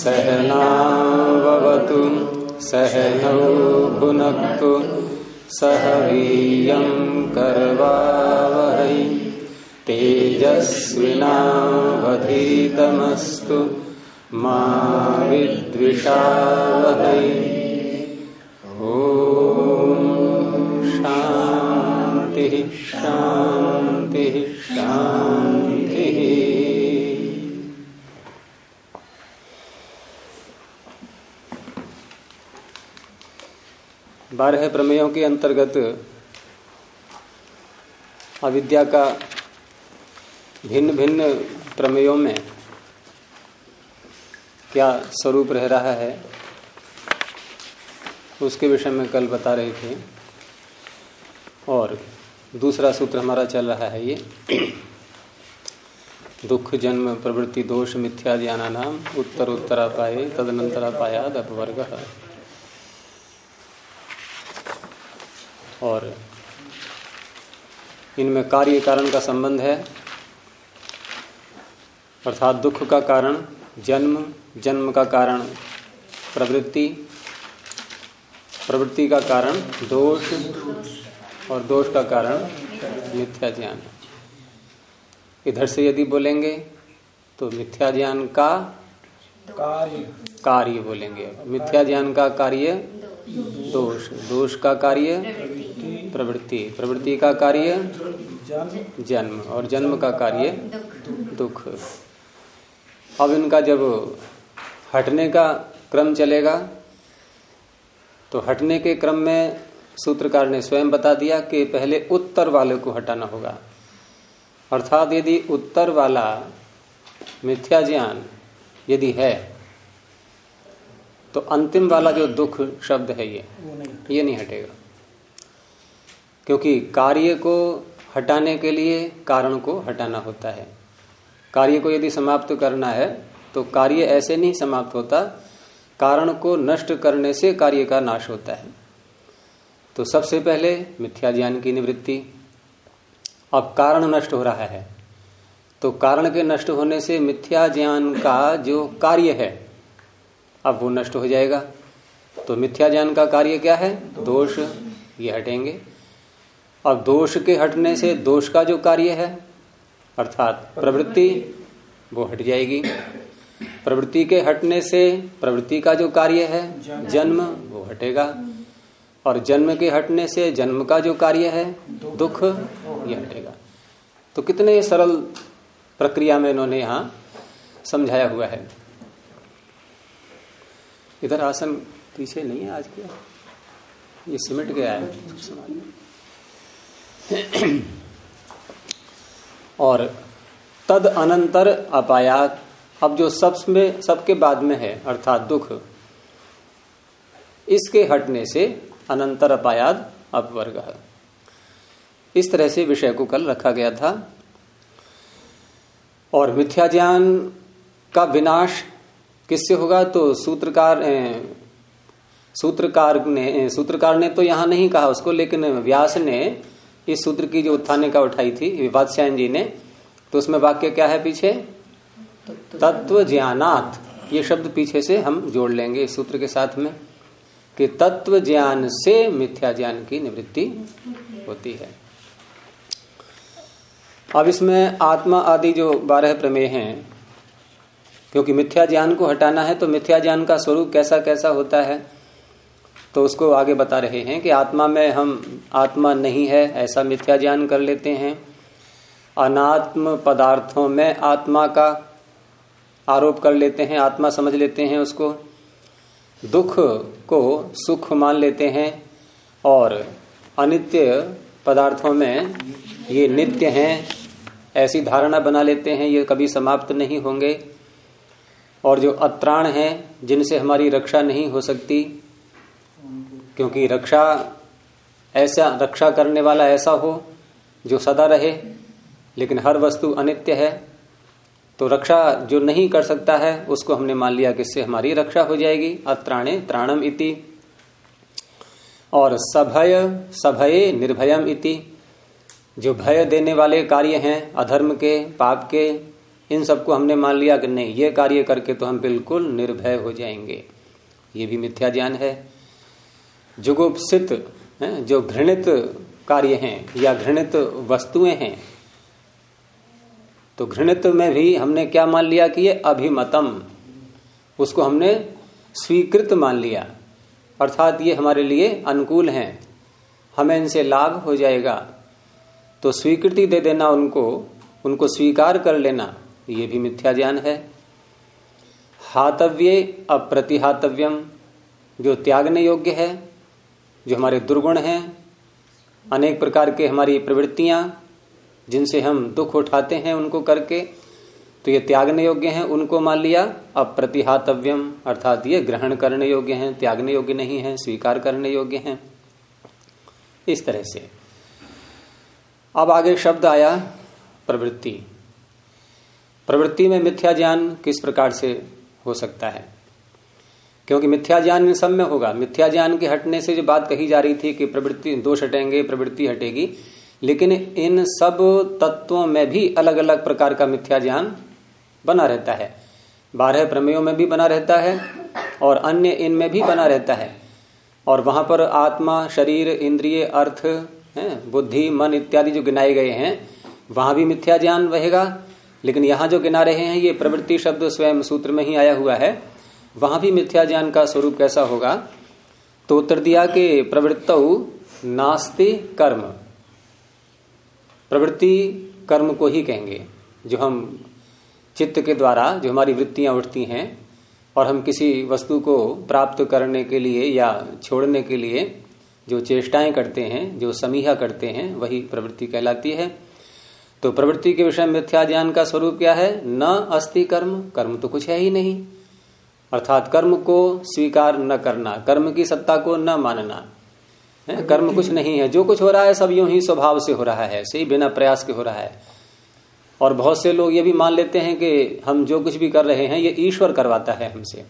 सहनावतु सहनौ भुनक्तु सह वीर्यं करवावहै तेजस्विनावधीतमस्तु मा विद्विषावहै। ओम शांति शांति शांति। बारह प्रमेयों के अंतर्गत अविद्या का भिन्न भिन्न प्रमेयों में क्या स्वरूप रह रहा है उसके विषय में कल बता रहे थे। और दूसरा सूत्र हमारा चल रहा है ये दुख जन्म प्रवृत्ति दोष मिथ्या ज्ञानानाम उत्तरोत्तरापाये तदनंतरापायाद अपवर्गः। और इनमें कार्य कारण का संबंध है, अर्थात दुख का कारण जन्म, जन्म का कारण प्रवृत्ति, प्रवृत्ति का कारण दोष और दोष का कारण मिथ्या ज्ञान। इधर से यदि बोलेंगे तो मिथ्या ज्ञान का कार्य बोलेंगे, मिथ्या ज्ञान का कार्य दोष, दोष का कार्य प्रवृत्ति, प्रवृत्ति का कार्य जन्म और जन्म का कार्य दुख। अब इनका जब हटने का क्रम चलेगा तो हटने के क्रम में सूत्रकार ने स्वयं बता दिया कि पहले उत्तर वाले को हटाना होगा। अर्थात यदि उत्तर वाला मिथ्या ज्ञान यदि है तो अंतिम वाला जो दुख शब्द है ये नहीं हटेगा, क्योंकि कार्य को हटाने के लिए कारण को हटाना होता है। कार्य को यदि समाप्त करना है तो कार्य ऐसे नहीं समाप्त होता, कारण को नष्ट करने से कार्य का नाश होता है। तो सबसे पहले मिथ्या ज्ञान की निवृत्ति। अब कारण नष्ट हो रहा है तो कारण के नष्ट होने से मिथ्या ज्ञान का जो कार्य है अब वो नष्ट हो जाएगा। तो मिथ्या ज्ञान का कार्य क्या है? दोष, ये हटेंगे। अब दोष के हटने से दोष का जो कार्य है अर्थात प्रवृत्ति वो हट जाएगी। प्रवृत्ति के हटने से प्रवृत्ति का जो कार्य है जन्म वो हटेगा, और जन्म के हटने से जन्म का जो कार्य है दुख ये हटेगा। तो कितने सरल प्रक्रिया में इन्होंने यहां समझाया हुआ है। इधर आसन पीछे नहीं है आज क्या, ये सिमट गया है। और तद अनंतर अपायात, अब जो सबके बाद में है अर्थात दुख, इसके हटने से अनंतर अपायाद अपवर्ग। इस तरह से विषय को कल रखा गया था। और मिथ्या ज्ञान का विनाश किससे होगा? तो सूत्रकार ने तो यहां नहीं कहा उसको, लेकिन व्यास ने इस सूत्र की जो उत्थानिका उठाई थी विवात्स्यायन जी ने, तो उसमें वाक्य क्या है पीछे? तत्व ज्ञानात्। ये शब्द पीछे से हम जोड़ लेंगे इस सूत्र के साथ में कि तत्व ज्ञान से मिथ्या ज्ञान की निवृत्ति होती है। अब इसमें आत्मा आदि जो 12 प्रमेय हैं, क्योंकि मिथ्या ज्ञान को हटाना है तो मिथ्या ज्ञान का स्वरूप कैसा कैसा होता है तो उसको आगे बता रहे हैं कि आत्मा में हम आत्मा नहीं है ऐसा मिथ्या ज्ञान कर लेते हैं। अनात्म पदार्थों में आत्मा का आरोप कर लेते हैं, आत्मा समझ लेते हैं उसको। दुख को सुख मान लेते हैं और अनित्य पदार्थों में ये नित्य हैं ऐसी धारणा बना लेते हैं, ये कभी समाप्त नहीं होंगे। और जो अत्राण हैं जिनसे हमारी रक्षा नहीं हो सकती, क्योंकि रक्षा करने वाला ऐसा हो जो सदा रहे, लेकिन हर वस्तु अनित्य है, तो रक्षा जो नहीं कर सकता है उसको हमने मान लिया कि इससे हमारी रक्षा हो जाएगी। अत्राणे त्राणम इति। और सभये निर्भयम इति, जो भय देने वाले कार्य हैं अधर्म के, पाप के, इन सबको हमने मान लिया कि नहीं, ये कार्य करके तो हम बिल्कुल निर्भय हो जाएंगे, ये भी मिथ्या ज्ञान है। जुगुप्सित जो घृणित कार्य हैं या घृणित वस्तुएं हैं, तो घृणित में भी हमने क्या मान लिया कि ये अभिमतम, उसको हमने स्वीकृत मान लिया, अर्थात ये हमारे लिए अनुकूल हैं, हमें इनसे लाभ हो जाएगा, तो स्वीकृति दे देना उनको स्वीकार कर लेना, ये भी मिथ्या ज्ञान है। हातव्ये अप्रतिहातव्यम, जो त्यागने योग्य है, जो हमारे दुर्गुण हैं, अनेक प्रकार के हमारी प्रवृत्तियां जिनसे हम दुख उठाते हैं उनको करके, तो ये त्यागने योग्य हैं, उनको मान लिया। अप्रतिहातव्यम अर्थात ये ग्रहण करने योग्य हैं, त्यागने योग्य नहीं है, स्वीकार करने योग्य हैं। इस तरह से अब आगे शब्द आया प्रवृत्ति। प्रवृत्ति में मिथ्या ज्ञान किस प्रकार से हो सकता है, क्योंकि मिथ्या ज्ञान इन सब में होगा। मिथ्या ज्ञान के हटने से जो बात कही जा रही थी कि प्रवृत्ति दोष हटेंगे, प्रवृत्ति हटेगी, लेकिन इन सब तत्वों में भी अलग अलग प्रकार का मिथ्या ज्ञान बना रहता है। 12 प्रमेयों में भी बना रहता है और अन्य इनमें भी बना रहता है, और वहां पर आत्मा, शरीर, इंद्रिय, अर्थ, बुद्धि, मन इत्यादि जो गिनाए गए हैं वहां भी मिथ्या ज्ञान रहेगा। लेकिन यहां जो गिना रहे हैं ये प्रवृत्ति शब्द स्वयं सूत्र में ही आया हुआ है, वहां भी मिथ्या ज्ञान का स्वरूप कैसा होगा। तो उत्तर दिया कि प्रवृत्तौ नास्ति कर्म, प्रवृत्ति कर्म को ही कहेंगे, जो हम चित्त के द्वारा जो हमारी वृत्तियां उठती हैं और हम किसी वस्तु को प्राप्त करने के लिए या छोड़ने के लिए जो चेष्टाएं करते हैं, जो समीहा करते हैं, वही प्रवृत्ति कहलाती है। तो प्रवृत्ति के विषय में मिथ्या ज्ञान का स्वरूप क्या है? न अस्ति कर्म, कर्म तो कुछ है ही नहीं, अर्थात कर्म को स्वीकार न करना, कर्म की सत्ता को न मानना। कर्म कुछ नहीं है, जो कुछ हो रहा है सब यूं ही स्वभाव से हो रहा है, सही बिना प्रयास के हो रहा है। और बहुत से लोग ये भी मान लेते हैं कि हम जो कुछ भी कर रहे हैं ये ईश्वर करवाता है हमसे।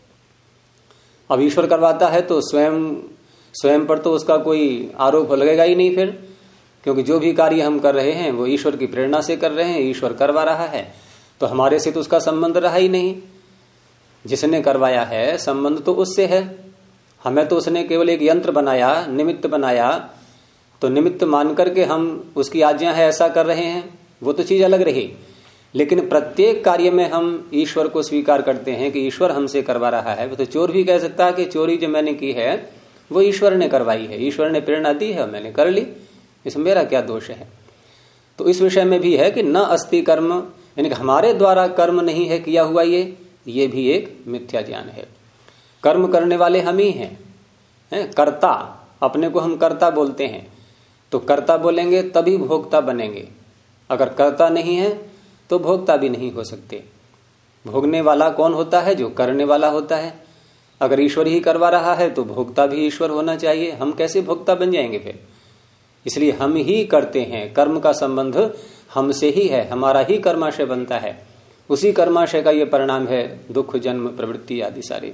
अब ईश्वर करवाता है तो स्वयं पर तो उसका कोई आरोप लगेगा ही नहीं फिर, क्योंकि जो भी कार्य हम कर रहे हैं वो ईश्वर की प्रेरणा से कर रहे हैं, ईश्वर करवा रहा है, तो हमारे से तो उसका संबंध रहा ही नहीं। जिसने करवाया है संबंध तो उससे है, हमें तो उसने केवल एक यंत्र बनाया, निमित्त बनाया, तो निमित्त मान करके हम उसकी आज्ञा है ऐसा कर रहे हैं, वो तो चीज अलग रही। लेकिन प्रत्येक कार्य में हम ईश्वर को स्वीकार करते हैं कि ईश्वर हमसे करवा रहा है। तो चोर भी कह सकता है कि चोरी जो मैंने की है वो ईश्वर ने करवाई है, ईश्वर ने प्रेरणा दी है, मैंने कर ली, इसमें मेरा क्या दोष है। तो इस विषय में भी है कि न अस्ति कर्म, यानी कि हमारे द्वारा कर्म नहीं है किया हुआ, ये भी एक मिथ्या ज्ञान है। कर्म करने वाले हम ही हैं, कर्ता, अपने को हम कर्ता बोलते हैं, तो कर्ता बोलेंगे तभी भोक्ता बनेंगे। अगर कर्ता नहीं है तो भोक्ता भी नहीं हो सकते। भोगने वाला कौन होता है? जो करने वाला होता है। अगर ईश्वर ही करवा रहा है तो भोक्ता भी ईश्वर होना चाहिए, हम कैसे भोक्ता बन जाएंगे फिर? इसलिए हम ही करते हैं, कर्म का संबंध हमसे ही है, हमारा ही कर्माशय बनता है, उसी कर्माशय का ये परिणाम है दुख, जन्म, प्रवृत्ति आदि सारी।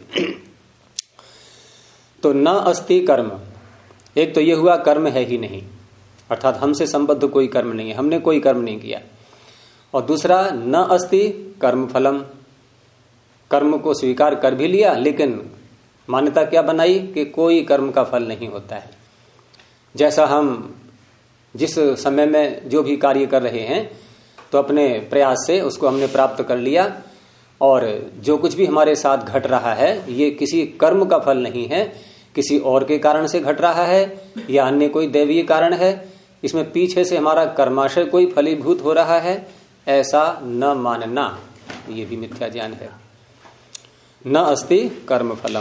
तो न अस्ति कर्म, एक तो ये हुआ कर्म है ही नहीं, अर्थात हमसे संबद्ध कोई कर्म नहीं है, हमने कोई कर्म नहीं किया। और दूसरा न अस्ति कर्म फलम, कर्म को स्वीकार कर भी लिया लेकिन मान्यता क्या बनाई कि कोई कर्म का फल नहीं होता है। जैसा हम जिस समय में जो भी कार्य कर रहे हैं तो अपने प्रयास से उसको हमने प्राप्त कर लिया, और जो कुछ भी हमारे साथ घट रहा है ये किसी कर्म का फल नहीं है, किसी और के कारण से घट रहा है या अन्य कोई दैवीय कारण है, इसमें पीछे से हमारा कर्माशय कोई फलीभूत हो रहा है, ऐसा न मानना, ये भी मिथ्या ज्ञान है। न अस्ति कर्म फलम,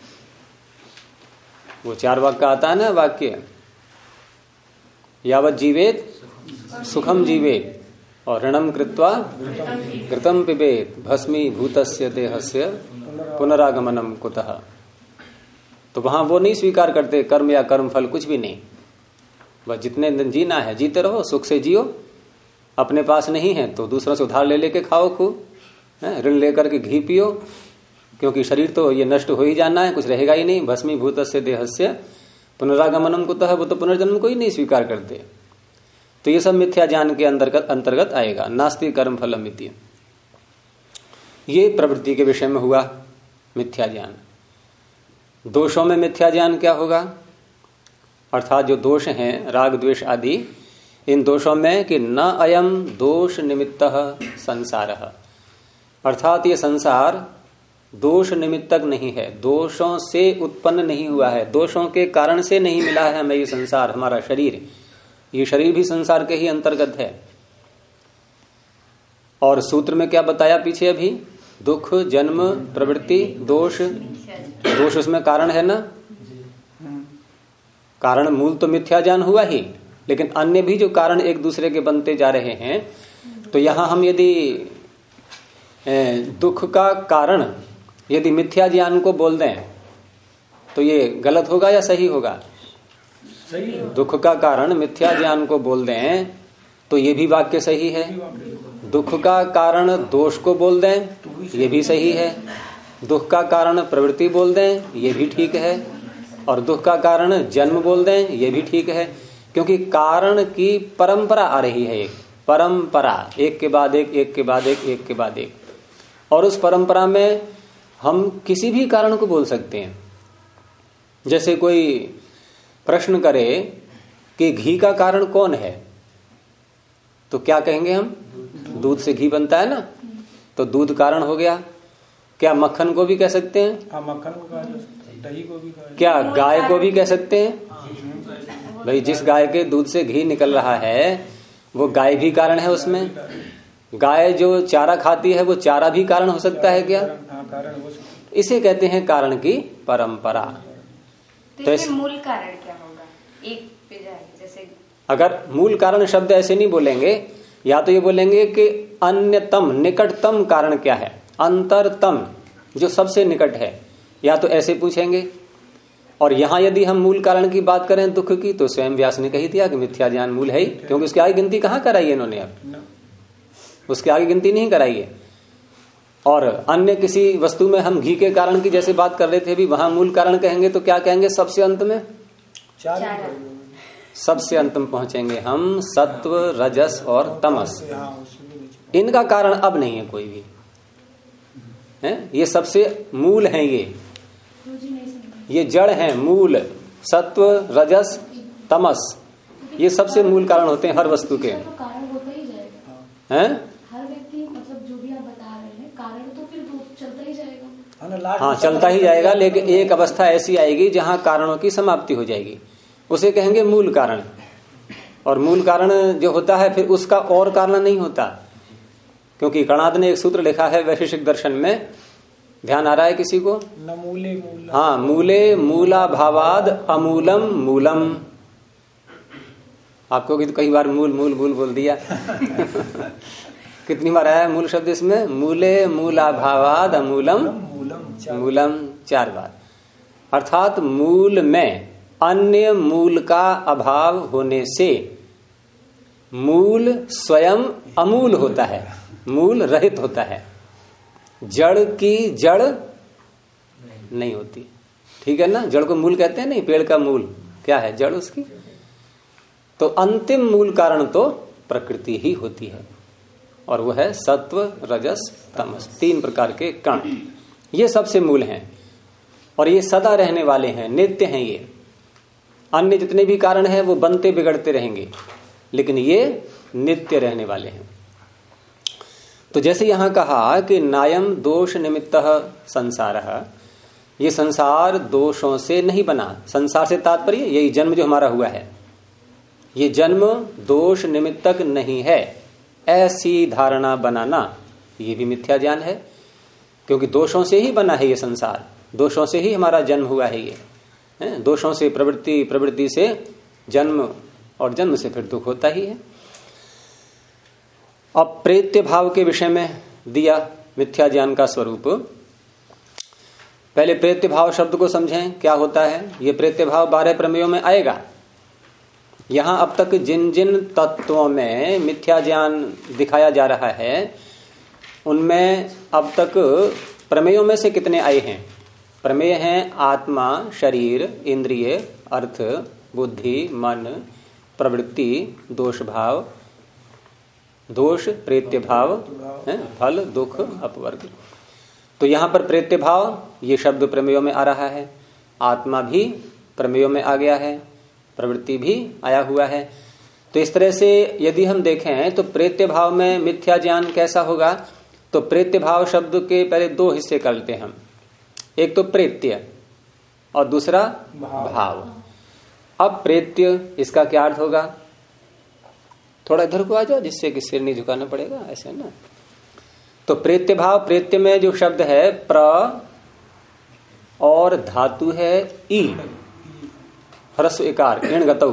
वो चार्वाक का आता है ना वाक्य, यावत जीवेत सुखम जीवेत और ऋणम कृत्वा घृतम पिबेत भस्मी भूतस्य देहस्य पुनरागमनम कुतः। तो वहां वो नहीं स्वीकार करते कर्म या कर्म फल, कुछ भी नहीं, बस जितने दिन जीना है जीते रहो, सुख से जियो, अपने पास नहीं है तो दूसरों से उधार ले लेके खाओ खूब, ऋण लेकर के घी पियो, क्योंकि शरीर तो ये नष्ट हो ही जाना है, कुछ रहेगा ही नहीं। भस्मी भूतस्य देहस्य पुनरागमनम कुतः, वो तो पुनर्जन्म को ही नहीं स्वीकार करते। तो ये सब मिथ्या ज्ञान के अंतर्गत आएगा, नास्ति कर्म फलम इति। ये प्रवृत्ति के विषय में हुआ मिथ्या ज्ञान। दोषों में मिथ्या ज्ञान क्या होगा? अर्थात जो दोष हैं राग द्वेष आदि, इन दोषों में कि न अयम दोष निमित्तः संसारः, अर्थात ये संसार दोष निमित्तक नहीं है, दोषों से उत्पन्न नहीं हुआ है, दोषों के कारण से नहीं मिला है हमें ये संसार। हमारा शरीर, ये शरीर भी संसार के ही अंतर्गत है। और सूत्र में क्या बताया पीछे अभी? दुख, जन्म, प्रवृत्ति, दोष। दोष उसमें कारण है ना, कारण मूल तो मिथ्या ज्ञान हुआ ही, लेकिन अन्य भी जो कारण एक दूसरे के बनते जा रहे हैं। तो यहां हम यदि दुख का कारण यदि मिथ्या ज्ञान को बोल दें तो ये गलत होगा या सही होगा? सही है। दुख का कारण मिथ्या ज्ञान को बोल दें तो ये भी वाक्य सही है। दुख का कारण दोष को बोल दें ये भी सही है। दुख का कारण प्रवृत्ति बोल दें ये भी ठीक है। और दुख का कारण जन्म बोल दें ये भी ठीक है, क्योंकि कारण की परंपरा आ रही है, एक परंपरा, एक के बाद एक, एक के बाद एक, एक के बाद एक। और उस परंपरा में हम किसी भी कारण को बोल सकते हैं। जैसे कोई प्रश्न करे कि घी का कारण कौन है, तो क्या कहेंगे हम? दूध से घी बनता है ना, तो दूध कारण हो गया। क्या मक्खन को भी कह सकते हैं? हाँ, मक्खन को कहा जा सकता है, दही को भी कहा। क्या गाय को भी कह सकते हैं? भाई जिस गाय के दूध से घी निकल रहा है वो गाय भी कारण है उसमें। गाय जो चारा खाती है वो चारा भी कारण हो सकता है क्या? कारण हो सकता है। इसे कहते हैं कारण की परंपरा। तो इसमें मूल कारण क्या होगा? एक पे जाए, जैसे अगर मूल कारण शब्द ऐसे नहीं बोलेंगे, या तो ये बोलेंगे कि अन्यतम, निकटतम कारण क्या है, अंतरतम, जो सबसे निकट है, या तो ऐसे पूछेंगे। और यहां यदि हम मूल कारण की बात करें दुख की, तो स्वयं व्यास ने कही दिया कि मिथ्या ज्ञान मूल है ही, क्योंकि उसकी आगे गिनती कहां कराई है इन्होंने? अब उसके आगे गिनती नहीं कराई है। और अन्य किसी वस्तु में हम घी के कारण की जैसे बात कर रहे थे भी, वहां मूल कारण कहेंगे तो क्या कहेंगे? सबसे अंत में सबसे अंत में पहुंचेंगे हम सत्व, रजस और तमस। इनका कारण अब नहीं है कोई भी है, ये सबसे मूल हैं। ये जड़ हैं, मूल सत्व, रजस, तमस, ये सबसे मूल कारण होते हैं हर वस्तु के। तो कारण होता ही जाएगा हैं? हर व्यक्ति, मतलब जो भी आप बता रहे हैं कारण तो फिर चलता ही जाएगा। हाँ, चलता ही जाएगा, लेकिन एक अवस्था ऐसी आएगी जहां कारणों की समाप्ति हो जाएगी, उसे कहेंगे मूल कारण। और मूल कारण जो होता है फिर उसका और कारण नहीं होता, क्योंकि कणाद ने एक सूत्र लिखा है वैशेषिक दर्शन में, ध्यान आ रहा है किसी को? न मूले मूला। हाँ, मूले मूला भावाद अमूलम मूलम। आपको भी तो कई बार मूल मूल मूल बोल दिया। कितनी बार आया मूल शब्द इसमें? मूले मूला भावाद अमूलम मूलम 4 बार। अर्थात मूल में अन्य मूल का अभाव होने से मूल स्वयं अमूल होता है, मूल रहित होता है। जड़ की जड़ नहीं होती, ठीक है ना? जड़ को मूल कहते हैं नहीं, पेड़ का मूल क्या है? जड़ उसकी। तो अंतिम मूल कारण तो प्रकृति ही होती है, और वो है सत्व, रजस, तमस, 3 प्रकार के कण। ये सबसे मूल हैं और ये सदा रहने वाले हैं, नित्य हैं। ये अन्य जितने भी कारण हैं वो बनते बिगड़ते रहेंगे, लेकिन ये नित्य रहने वाले हैं। तो जैसे यहां कहा कि नायम दोष निमित्तः संसारः, ये संसार दोषों से नहीं बना। संसार से तात्पर्य यही जन्म जो हमारा हुआ है, ये जन्म दोष निमित्तक नहीं है, ऐसी धारणा बनाना ये भी मिथ्या ज्ञान है। क्योंकि दोषों से ही बना है ये संसार, दोषों से ही हमारा जन्म हुआ है। ये दोषों से प्रवृत्ति, प्रवृत्ति से जन्म, और जन्म से फिर दुख होता ही है। अब प्रेत्य भाव के विषय में दिया मिथ्या ज्ञान का स्वरूप। पहले प्रेत्य भाव शब्द को समझें क्या होता है। ये प्रेत्य भाव 12 प्रमेयों में आएगा। यहां अब तक जिन जिन तत्वों में मिथ्या ज्ञान दिखाया जा रहा है उनमें अब तक प्रमेयों में से कितने आए हैं? प्रमेय हैं आत्मा, शरीर, इंद्रिय, अर्थ, बुद्धि, मन, प्रवृत्ति, दोष भाव, दोष प्रेत्य भाव है, फल दुख अपवर्ग। तो यहां पर प्रेत्य भाव ये शब्द प्रमेयों में आ रहा है, आत्मा भी प्रमेयों में आ गया है, प्रवृत्ति भी आया हुआ है। तो इस तरह से यदि हम देखें तो प्रेत्य भाव में मिथ्या ज्ञान कैसा होगा, तो प्रेत्य भाव शब्द के पहले दो हिस्से कर लेते हैं हम, एक तो प्रेत्य और दूसरा भाव। अब प्रेत्य इसका क्या अर्थ होगा, थोड़ा इधर को आ जाओ जिससे कि सिर नहीं झुकाना पड़ेगा, ऐसे ना। तो प्रेत्य भाव, प्रेत्य में जो शब्द है प्र और धातु है ई, ह्रस्व इकार इण गतौ,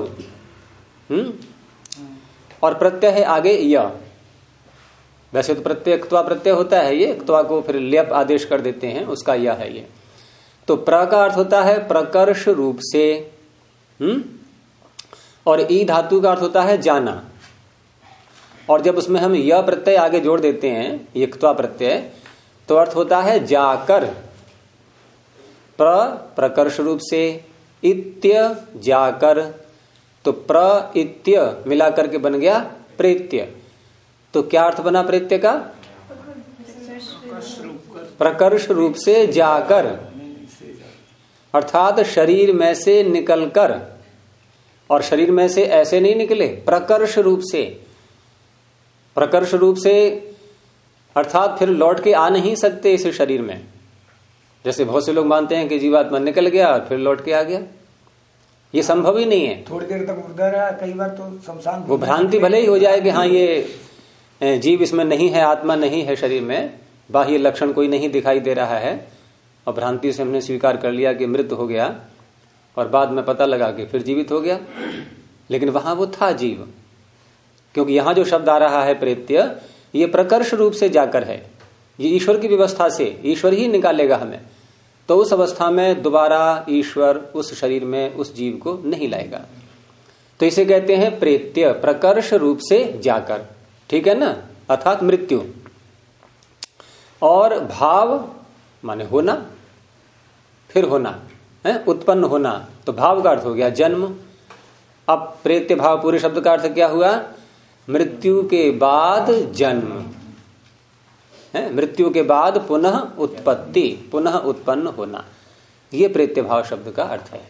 और प्रत्यय है आगे य। वैसे तो प्रत्यय क्त्वा प्रत्यय होता है, ये क्त्वा को फिर ल्यप आदेश कर देते हैं, उसका यह है ये। तो प्र का अर्थ होता है प्रकर्ष रूप से, और ई धातु का अर्थ होता है जाना। और जब उसमें हम यह प्रत्यय आगे जोड़ देते हैं, ये क्त्वा प्रत्यय, तो अर्थ होता है जाकर। प्रकर्ष रूप से, इत्य जाकर, तो प्र इत्य मिलाकर के बन गया प्रेत्य। तो क्या अर्थ बना प्रेत्य का, प्रकर्ष रूप से जाकर, अर्थात शरीर में से निकलकर। और शरीर में से ऐसे नहीं निकले, प्रकर्ष रूप से। प्रकर्ष रूप से अर्थात फिर लौट के आ नहीं सकते इस शरीर में। जैसे बहुत से लोग मानते हैं कि जीवात्मा निकल गया और फिर लौट के आ गया, ये संभव ही नहीं है। थोड़ी देर तक मुर्दा रहा, कई बार तो शमशान, वो भ्रांति भले ही हो जाए कि हाँ ये जीव इसमें नहीं है, आत्मा नहीं है शरीर में, बाह्य लक्षण कोई नहीं दिखाई दे रहा है, और भ्रांति से हमने स्वीकार कर लिया कि मृत हो गया, और बाद में पता लगा कि फिर जीवित हो गया, लेकिन वहां वो था जीव। क्योंकि यहां जो शब्द आ रहा है प्रेत्य, ये प्रकर्ष रूप से जाकर है, ये ईश्वर की व्यवस्था से, ईश्वर ही निकालेगा हमें। तो उस अवस्था में दोबारा ईश्वर उस शरीर में उस जीव को नहीं लाएगा। तो इसे कहते हैं प्रेत्य, प्रकर्ष रूप से जाकर, ठीक है ना, अर्थात मृत्यु। और भाव माने होना, फिर होना है, उत्पन्न होना, तो भाव का अर्थ हो गया जन्म। अब प्रेत्य भाव पूरे शब्द का अर्थ क्या हुआ, मृत्यु के बाद जन्म है, मृत्यु के बाद पुनः उत्पत्ति, पुनः उत्पन्न होना, ये प्रेत्य भाव शब्द का अर्थ है।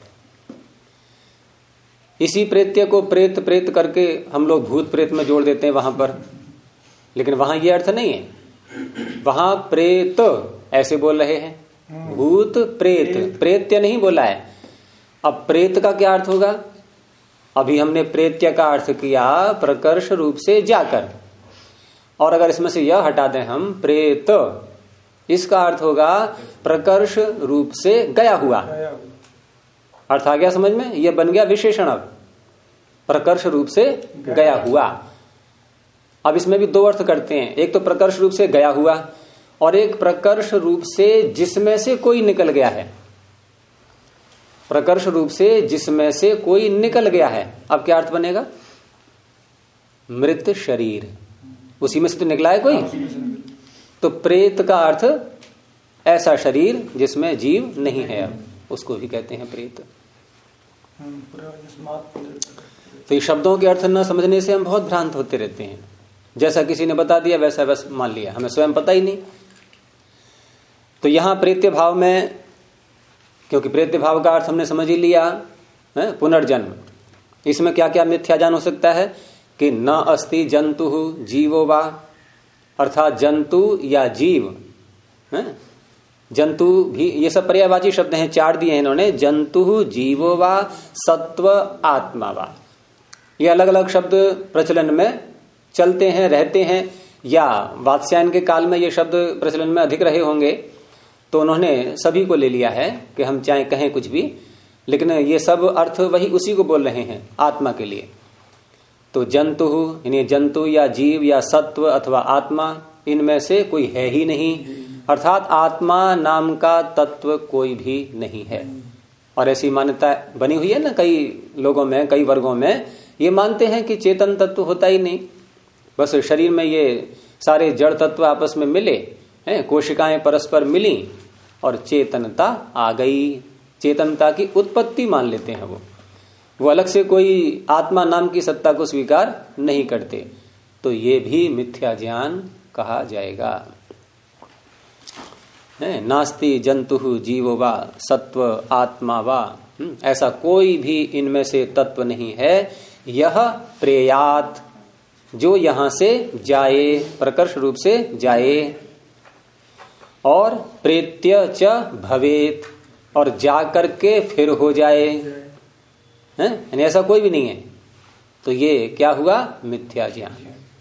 इसी प्रेत्य को प्रेत प्रेत करके हम लोग भूत प्रेत में जोड़ देते हैं वहां पर, लेकिन वहां ये अर्थ नहीं है। वहां प्रेत ऐसे बोल रहे हैं, भूत प्रेत, प्रेत्य नहीं बोला है। अब प्रेत का क्या अर्थ होगा, अभी हमने प्रेत्य का अर्थ किया प्रकर्ष रूप से जाकर, और अगर इसमें से यह हटा दें हम प्रेत, इसका अर्थ होगा प्रकर्ष रूप से गया हुआ। अर्थ आ गया समझ में, यह बन गया विशेषण। अब प्रकर्ष रूप से गया हुआ। अब इसमें भी दो अर्थ करते हैं, एक तो प्रकर्ष रूप से गया हुआ, और एक प्रकर्ष रूप से जिसमें से कोई निकल गया है। प्रकर्ष रूप से जिसमें से कोई निकल गया है। अब क्या अर्थ बनेगा, मृत शरीर, उसी में से तो निकला है कोई। तो प्रेत का अर्थ ऐसा शरीर जिसमें जीव नहीं है, अब उसको भी कहते हैं प्रेत। तो ये शब्दों के अर्थ न समझने से हम बहुत भ्रांत होते रहते हैं। जैसा किसी ने बता दिया वैसा बस मान लिया, हमें स्वयं पता ही नहीं। तो यहां प्रेत्य भाव में, क्योंकि प्रेत्य भाव का अर्थ हमने समझ ही लिया है पुनर्जन्म, इसमें क्या क्या मिथ्या ज्ञान हो सकता है कि न अस्ति जंतु जीवो वा, अर्थात जंतु या जीव है, जंतु भी, ये सब पर्यायवाची शब्द हैं, चार दिए हैं इन्होंने, जंतु जीवो वा सत्व आत्मा वा। ये अलग अलग शब्द प्रचलन में चलते हैं, रहते हैं, या वात्स्यायन के काल में ये शब्द प्रचलन में अधिक रहे होंगे, तो उन्होंने सभी को ले लिया है कि हम चाहे कहें कुछ भी, लेकिन ये सब अर्थ वही उसी को बोल रहे हैं, आत्मा के लिए। तो जंतु यानी जंतु या जीव या सत्व अथवा आत्मा, इनमें से कोई है ही नहीं, अर्थात आत्मा नाम का तत्व कोई भी नहीं है। और ऐसी मान्यता बनी हुई है ना कई लोगों में, कई वर्गों में, ये मानते हैं कि चेतन तत्व होता ही नहीं, बस शरीर में ये सारे जड़ तत्व आपस में मिले हैं, कोशिकाएं परस्पर मिली और चेतनता आ गई, चेतनता की उत्पत्ति मान लेते हैं वो अलग से कोई आत्मा नाम की सत्ता को स्वीकार नहीं करते। तो ये भी मिथ्या ज्ञान कहा जाएगा। नास्ति जंतु जीवो वा सत्व आत्मा वा, ऐसा कोई भी इनमें से तत्व नहीं है। यह प्रेयात, जो यहां से जाए, प्रकर्ष रूप से जाए, और प्रेत्य च भवेत, और जा करके फिर हो जाए, यानी ऐसा कोई भी नहीं है। तो ये क्या हुआ? मिथ्या ज्ञान।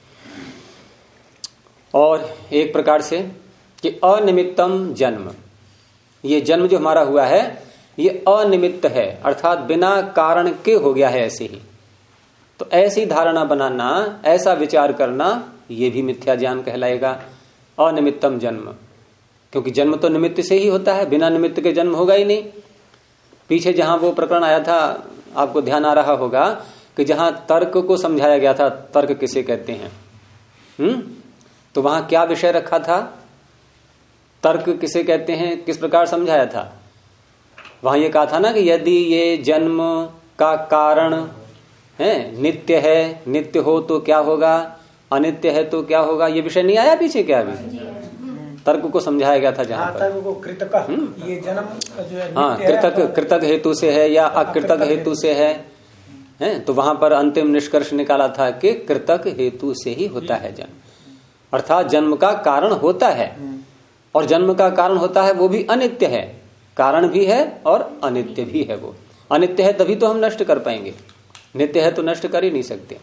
और एक प्रकार से कि अनिमित्तम जन्म, ये जन्म जो हमारा हुआ है ये अनिमित्त है, अर्थात बिना कारण के हो गया है ऐसे ही। तो ऐसी धारणा बनाना, ऐसा विचार करना, ये भी मिथ्या ज्ञान कहलाएगा। अनिमित्तम जन्म, क्योंकि जन्म तो निमित्त से ही होता है, बिना निमित्त के जन्म होगा ही नहीं। पीछे जहां वो प्रकरण आया था, आपको ध्यान आ रहा होगा कि जहां तर्क को समझाया गया था, तर्क किसे कहते हैं, तो वहां क्या विषय रखा था? तर्क किसे कहते हैं, किस प्रकार समझाया था? वहां ये कहा था ना कि यदि ये जन्म का कारण है, नित्य है, नित्य हो तो क्या होगा, अनित्य है तो क्या होगा, ये विषय नहीं आया पीछे क्या? अभी तर्क को समझाया गया था जहां पर को कृतक, ये जन्म जो है, हाँ, कृतक हेतु से है या अकृतक हेतु से है, तो वहां पर अंतिम निष्कर्ष निकाला था कि कृतक हेतु से ही होता है जन्म, अर्थात जन्म का कारण होता है, और जन्म का कारण होता है वो भी अनित्य है, कारण भी है और अनित्य भी है। वो अनित्य है तभी तो हम नष्ट कर पाएंगे, नित्य है तो नष्ट कर ही नहीं सकते।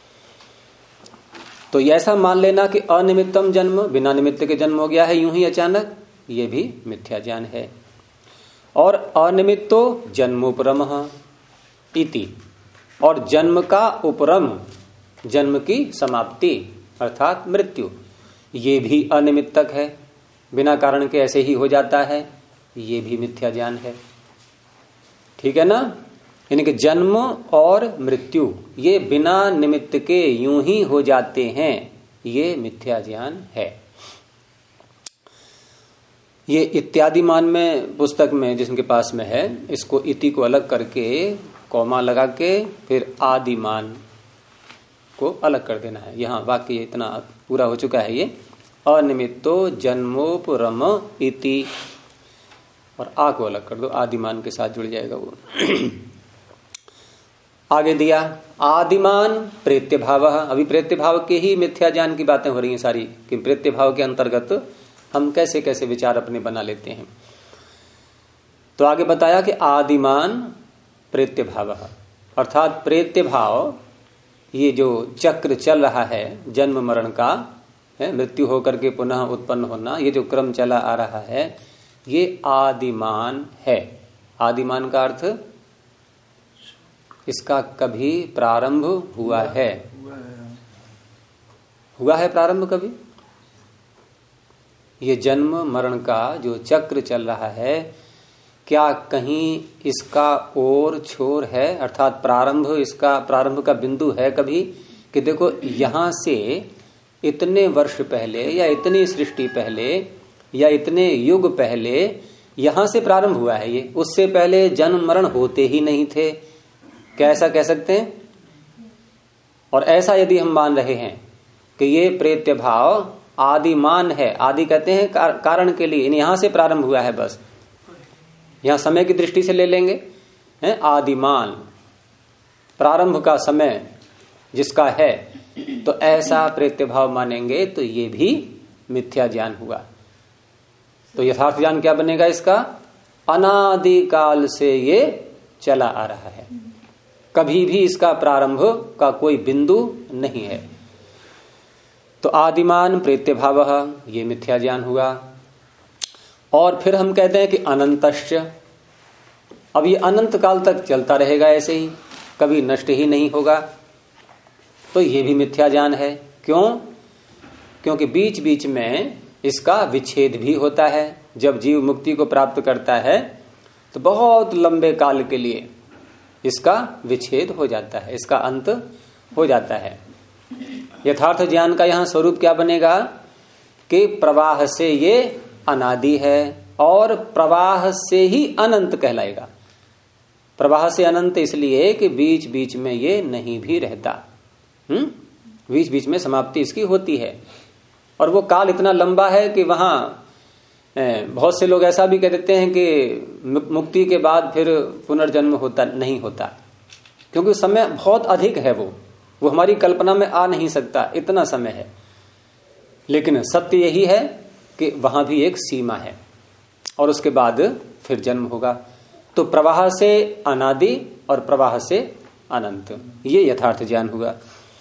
तो ऐसा मान लेना कि अनिमित्तम जन्म, बिना निमित्त के जन्म हो गया है यूं ही अचानक, ये भी मिथ्या ज्ञान है। और अनिमित्तो जन्मोपरम इति, और जन्म का उपरम, जन्म की समाप्ति अर्थात मृत्यु, ये भी अनिमित्तक है, बिना कारण के ऐसे ही हो जाता है, ये भी मिथ्या ज्ञान है। ठीक है ना? यानी कि जन्म और मृत्यु ये बिना निमित्त के यूं ही हो जाते हैं, ये मिथ्या ज्ञान है। ये इत्यादि मान में पुस्तक में जिसके पास में है, इसको इति को अलग करके कौमा लगा के फिर आदिमान को अलग कर देना है। यहाँ वाक्य इतना पूरा हो चुका है। ये अनिमित्तो जन्मोपरम इति, और आ को अलग कर दो, आदिमान के साथ जुड़ जाएगा वो। आगे दिया आदिमान प्रेत्य भाव। अभी प्रेत्य भाव के ही मिथ्या ज्ञान की बातें हो रही हैं सारी, कि प्रेत्य भाव के अंतर्गत हम कैसे कैसे विचार अपने बना लेते हैं। तो आगे बताया कि आदिमान प्रेत्य भाव, अर्थात प्रेत्य भाव ये जो चक्र चल रहा है जन्म मरण का, है मृत्यु होकर के पुनः उत्पन्न होना, ये जो क्रम चला आ रहा है ये आदिमान है। आदिमान का अर्थ इसका कभी प्रारंभ हुआ है, हुआ है प्रारंभ कभी। ये जन्म मरण का जो चक्र चल रहा है, क्या कहीं इसका ओर छोर है, अर्थात प्रारंभ, इसका प्रारंभ का बिंदु है कभी, कि देखो यहां से इतने वर्ष पहले या इतनी सृष्टि पहले या इतने युग पहले यहां से प्रारंभ हुआ है ये, उससे पहले जन्म मरण होते ही नहीं थे। क्या ऐसा कह सकते हैं? और ऐसा यदि हम मान रहे हैं कि ये प्रेत्य भाव आदिमान है, आदि कहते हैं कारण के लिए, यहां से प्रारंभ हुआ है, बस यहां समय की दृष्टि से ले लेंगे, है आदिमान प्रारंभ का समय जिसका है, तो ऐसा प्रेत्य भाव मानेंगे तो ये भी मिथ्या ज्ञान हुआ। तो यथार्थ ज्ञान क्या बनेगा इसका? अनादि काल से ये चला आ रहा है, कभी भी इसका प्रारंभ का कोई बिंदु नहीं है। तो आदिमान प्रेत्य भाव ये मिथ्या ज्ञान हुआ। और फिर हम कहते हैं कि अनंतश्च, अब ये अनंत काल तक चलता रहेगा ऐसे ही, कभी नष्ट ही नहीं होगा, तो ये भी मिथ्या ज्ञान है। क्यों? क्योंकि बीच बीच में इसका विच्छेद भी होता है। जब जीव मुक्ति को प्राप्त करता है तो बहुत लंबे काल के लिए इसका विच्छेद हो जाता है, इसका अंत हो जाता है। यथार्थ ज्ञान का यहां स्वरूप क्या बनेगा कि प्रवाह से ये अनादि है और प्रवाह से ही अनंत कहलाएगा। प्रवाह से अनंत इसलिए कि बीच बीच में ये नहीं भी रहता, बीच बीच में समाप्ति इसकी होती है। और वो काल इतना लंबा है कि वहां बहुत से लोग ऐसा भी कह देते हैं कि मुक्ति के बाद फिर पुनर्जन्म होता नहीं होता, क्योंकि समय बहुत अधिक है, वो हमारी कल्पना में आ नहीं सकता, इतना समय है। लेकिन सत्य यही है कि वहां भी एक सीमा है और उसके बाद फिर जन्म होगा। तो प्रवाह से अनादि और प्रवाह से अनंत, ये यथार्थ ज्ञान हुआ।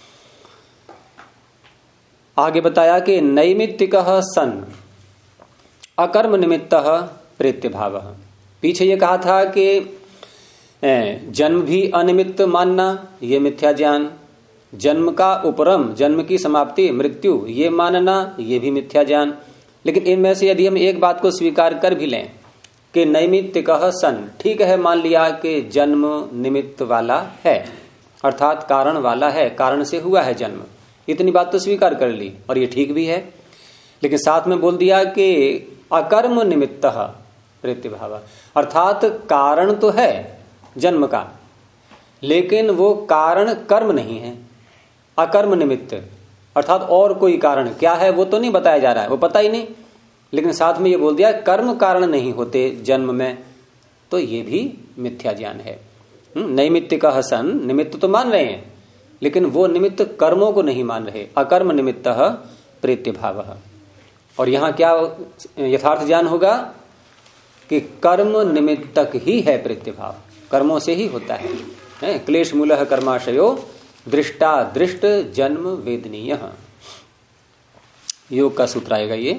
आगे बताया कि नैमित्तिकः सन अकर्म निमित्तः प्रेत्य भाव। पीछे ये कहा था कि जन्म भी अनिमित्त मानना, ये मिथ्या ज्ञान। जन्म का उपरम, जन्म की समाप्ति मृत्यु, ये मानना, ये भी मिथ्या ज्ञान। लेकिन इनमें से यदि हम एक बात को स्वीकार कर भी लें कि नैमित्तिकः सन, ठीक है, मान लिया कि जन्म निमित्त वाला है, अर्थात कारण वाला है, कारण से हुआ है जन्म, इतनी बात तो स्वीकार कर ली और ये ठीक भी है। लेकिन साथ में बोल दिया कि अकर्म निमित्तः प्रेत्य भाव, अर्थात कारण तो है जन्म का, लेकिन वो कारण कर्म नहीं है। अकर्म निमित्त अर्थात और कोई कारण क्या है वो तो नहीं बताया जा रहा है, वो पता ही नहीं। लेकिन साथ में ये बोल दिया कर्म कारण नहीं होते जन्म में, तो ये भी मिथ्या ज्ञान है। नैमित्तिकः सन, निमित्त तो मान रहे हैं लेकिन वो निमित्त कर्मों को नहीं मान रहे। अकर्म निमित्तः प्रेत्य भावः। और यहां क्या यथार्थ ज्ञान होगा कि कर्म निमित्तक ही है प्रेत्य भाव, कर्मों से ही होता है। क्लेश मूलः कर्माशयो दृष्टा दृष्ट जन्म वेदनीय, योग का सूत्र आएगा ये।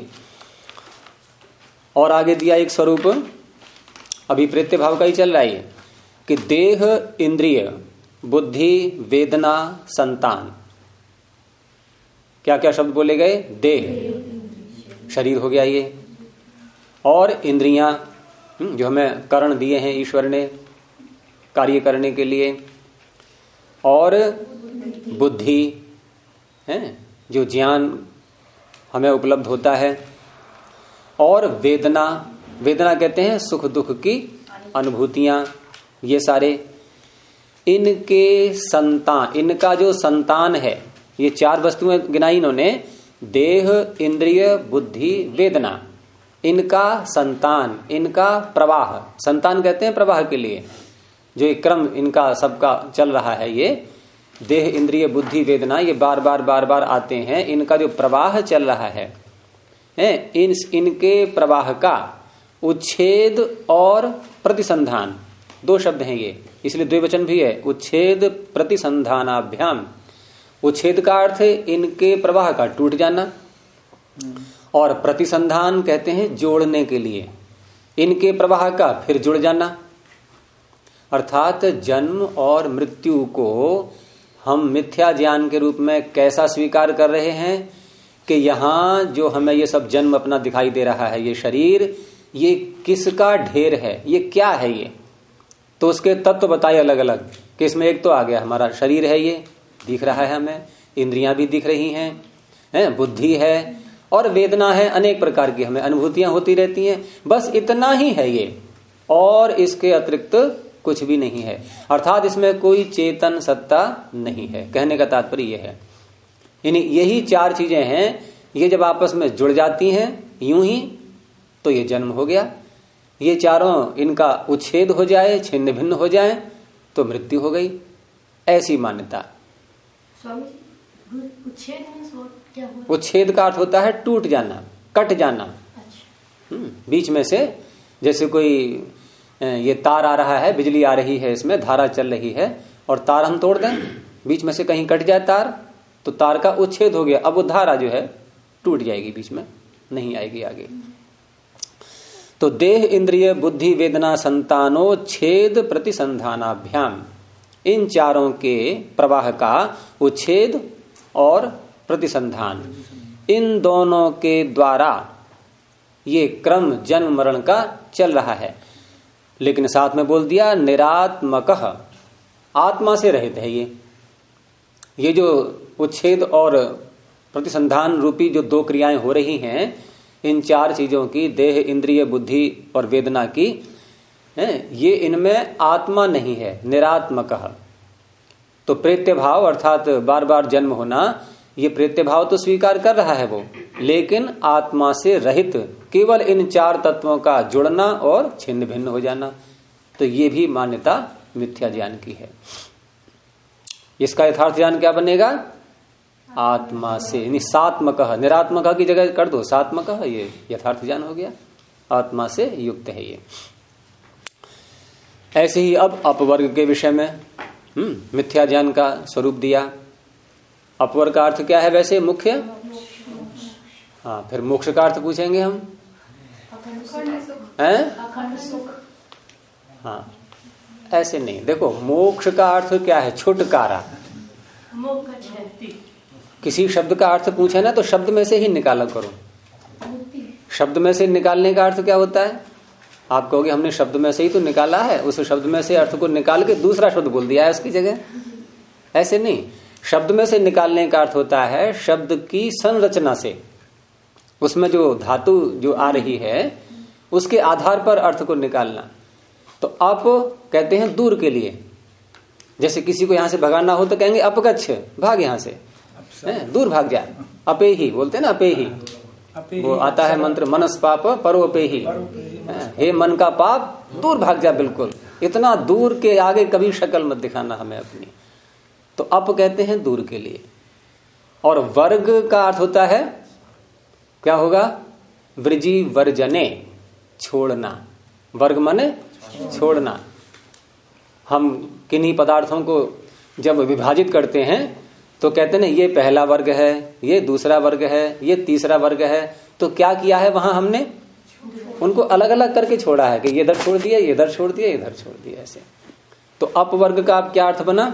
और आगे दिया एक स्वरूप, अभी प्रेत्य भाव का ही चल रहा है कि देह इंद्रिय बुद्धि वेदना संतान। क्या क्या शब्द बोले गए? देह शरीर हो गया ये, और इंद्रियां जो हमें कर्ण दिए हैं ईश्वर ने कार्य करने के लिए, और बुद्धि है जो ज्ञान हमें उपलब्ध होता है, और वेदना, वेदना कहते हैं सुख दुख की अनुभूतियां, ये सारे इनके संतान, इनका जो संतान है, ये चार वस्तुएं गिनाई इन्होंने, देह इंद्रिय बुद्धि वेदना, इनका संतान, इनका प्रवाह, संतान कहते हैं प्रवाह के लिए, जो एक क्रम इनका सबका चल रहा है, ये देह इंद्रिय बुद्धि वेदना, ये बार बार आते हैं, इनका जो प्रवाह चल रहा है, इनके प्रवाह का उच्छेद और प्रतिसंधान, दो शब्द हैं ये, इसलिए द्विवचन भी है, उच्छेद प्रतिसंधानाभ्याम। उच्छेद का अर्थ है इनके प्रवाह का टूट जाना, और प्रतिसंधान कहते हैं जोड़ने के लिए, इनके प्रवाह का फिर जुड़ जाना। अर्थात जन्म और मृत्यु को हम मिथ्या ज्ञान के रूप में कैसा स्वीकार कर रहे हैं कि यहां जो हमें ये सब जन्म अपना दिखाई दे रहा है, ये शरीर, ये किसका ढेर है, ये क्या है ये, तो उसके तत्व बताए अलग अलग कि इसमें एक तो आ गया हमारा शरीर है, ये दिख रहा है हमें, इंद्रियां भी दिख रही हैं, बुद्धि है और वेदना है, अनेक प्रकार की हमें अनुभूतियां होती रहती हैं, बस इतना ही है ये, और इसके अतिरिक्त कुछ भी नहीं है। अर्थात इसमें कोई चेतन सत्ता नहीं है, कहने का तात्पर्य यह है। यही चार चीजें हैं, ये जब आपस में जुड़ जाती हैं यूं ही, तो ये जन्म हो गया। ये चारों इनका उच्छेद हो जाए, छिन्न भिन्न हो जाए, तो मृत्यु हो गई, ऐसी मान्यता। उच्छेद का अर्थ होता है टूट जाना, कट जाना। अच्छा। बीच में से, जैसे कोई ये तार आ रहा है, बिजली आ रही है, इसमें धारा चल रही है, और तार हम तोड़ दें, बीच में से कहीं कट जाए तार, तो तार का उच्छेद हो गया, अब वो धारा जो है टूट जाएगी, बीच में नहीं आएगी आगे। तो देह इंद्रिय बुद्धि वेदना संतानो छेद प्रतिसंधानाभ्याम, इन चारों के प्रवाह का उच्छेद और प्रतिसंधान, इन दोनों के द्वारा ये क्रम जन्म मरण का चल रहा है। लेकिन साथ में बोल दिया निरात्मकः, आत्मा से रहित है ये जो उच्छेद और प्रतिसंधान रूपी जो दो क्रियाएं हो रही हैं, इन चार चीजों की, देह इंद्रिय बुद्धि और वेदना की, ये इनमें आत्मा नहीं है, निरात्मकः। तो प्रेत्य भाव अर्थात बार बार जन्म होना, ये प्रेत्य भाव तो स्वीकार कर रहा है वो, लेकिन आत्मा से रहित केवल इन 4 तत्वों का जुड़ना और छिन्न भिन्न हो जाना, तो ये भी मान्यता मिथ्या ज्ञान की है। इसका यथार्थ ज्ञान क्या बनेगा? आत्मा से, निसात्मक, निरात्मक की जगह कर दो सात्मक, ये यथार्थ ज्ञान हो गया, आत्मा से युक्त है ये। ऐसे ही अब अपवर्ग के विषय में मिथ्या ज्ञान का स्वरूप दिया। अपवर्ग का अर्थ क्या है वैसे? मुख्य। हाँ, फिर मोक्ष का अर्थ पूछेंगे हम, हैं? हाँ, ऐसे नहीं, देखो मोक्ष का अर्थ क्या है? छुटकारा। किसी शब्द का अर्थ पूछे ना तो शब्द में से ही निकाला करो। शब्द में से निकालने का अर्थ क्या होता है? आप कहोगे हमने शब्द में से ही तो निकाला है, उस शब्द में से अर्थ को निकाल के दूसरा शब्द बोल दिया है उसकी जगह। ऐसे नहीं, शब्द में से निकालने का अर्थ होता है शब्द की संरचना से, उसमें जो धातु जो आ रही है उसके आधार पर अर्थ को निकालना। तो अप कहते हैं दूर के लिए, जैसे किसी को यहां से भगाना हो तो कहेंगे अपगच्छ, भाग यहां से, दूर भाग जा। अपे ही बोलते हैं ना, अपे ही, वो आता है मंत्र, मनस पाप परो अपे ही, हे मन का पाप दूर भाग जा, बिल्कुल इतना दूर के आगे कभी शक्ल मत दिखाना हमें अपनी। तो अप कहते हैं दूर के लिए। और वर्ग का अर्थ होता है क्या होगा? वृजी वर्जने, छोड़ना। वर्ग माने छोड़ना। हम किन्हीं पदार्थों को जब विभाजित करते हैं तो कहते हैं ये पहला वर्ग है, ये दूसरा वर्ग है, ये तीसरा वर्ग है। तो क्या किया है वहां हमने? उनको अलग अलग करके छोड़ा है कि ये इधर छोड़ दिया, ये इधर छोड़ दिया, इधर छोड़ दिया, ऐसे। तो अपवर्ग का अब क्या अर्थ बना?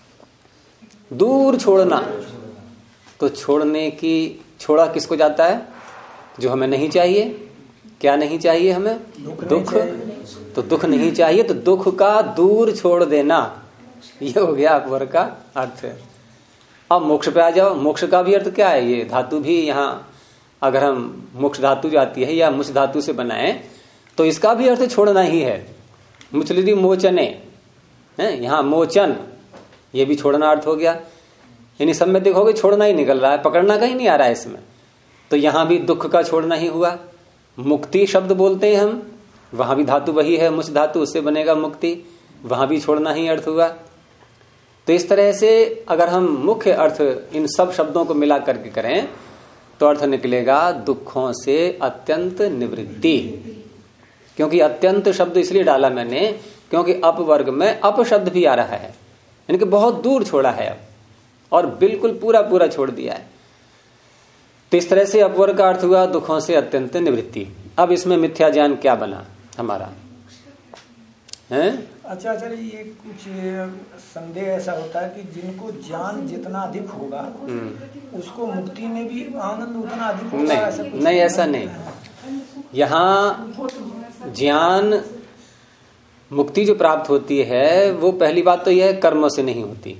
दूर छोड़ना। तो छोड़ने की, छोड़ा किसको जाता है? जो हमें नहीं चाहिए। क्या नहीं चाहिए हमें? दुख। तो दुख नहीं चाहिए तो दुख का दूर छोड़ देना, ये हो गया अपवर्ग का अर्थ। अब मोक्ष पे आ जाओ। मोक्ष का भी अर्थ क्या है? ये धातु भी यहाँ अगर हम मोक्ष धातु जाती है या मुछ धातु से बनाए तो इसका भी अर्थ छोड़ना ही है। मुचलिदी मोचने है, यहाँ मोचन, ये भी छोड़ना अर्थ हो गया। यानी सब में देखोगे छोड़ना ही निकल रहा है, पकड़ना कहीं नहीं आ रहा है इसमें। तो यहाँ भी दुख का छोड़ना ही हुआ। मुक्ति शब्द बोलते हैं हम, वहां भी धातु वही है, मुछ धातु, उससे बनेगा मुक्ति, वहां भी छोड़ना ही अर्थ हुआ। तो इस तरह से अगर हम मुख्य अर्थ इन सब शब्दों को मिला करके करें तो अर्थ निकलेगा दुखों से अत्यंत निवृत्ति। क्योंकि अत्यंत शब्द इसलिए डाला मैंने क्योंकि अपवर्ग में अप शब्द भी आ रहा है, यानी कि बहुत दूर छोड़ा है अब, और बिल्कुल पूरा पूरा छोड़ दिया है। तो इस तरह से अपवर्ग का अर्थ हुआ दुखों से अत्यंत निवृत्ति। अब इसमें मिथ्या ज्ञान क्या बना हमारा? है? अच्छा सर, ये कुछ संदेह ऐसा होता है कि जिनको ज्ञान जितना अधिक होगा उसको मुक्ति में भी आनंद उतना अधिक होगा। नहीं, ऐसा नहीं। यहाँ ज्ञान मुक्ति जो प्राप्त होती है वो पहली बात तो यह है कर्मों से नहीं होती।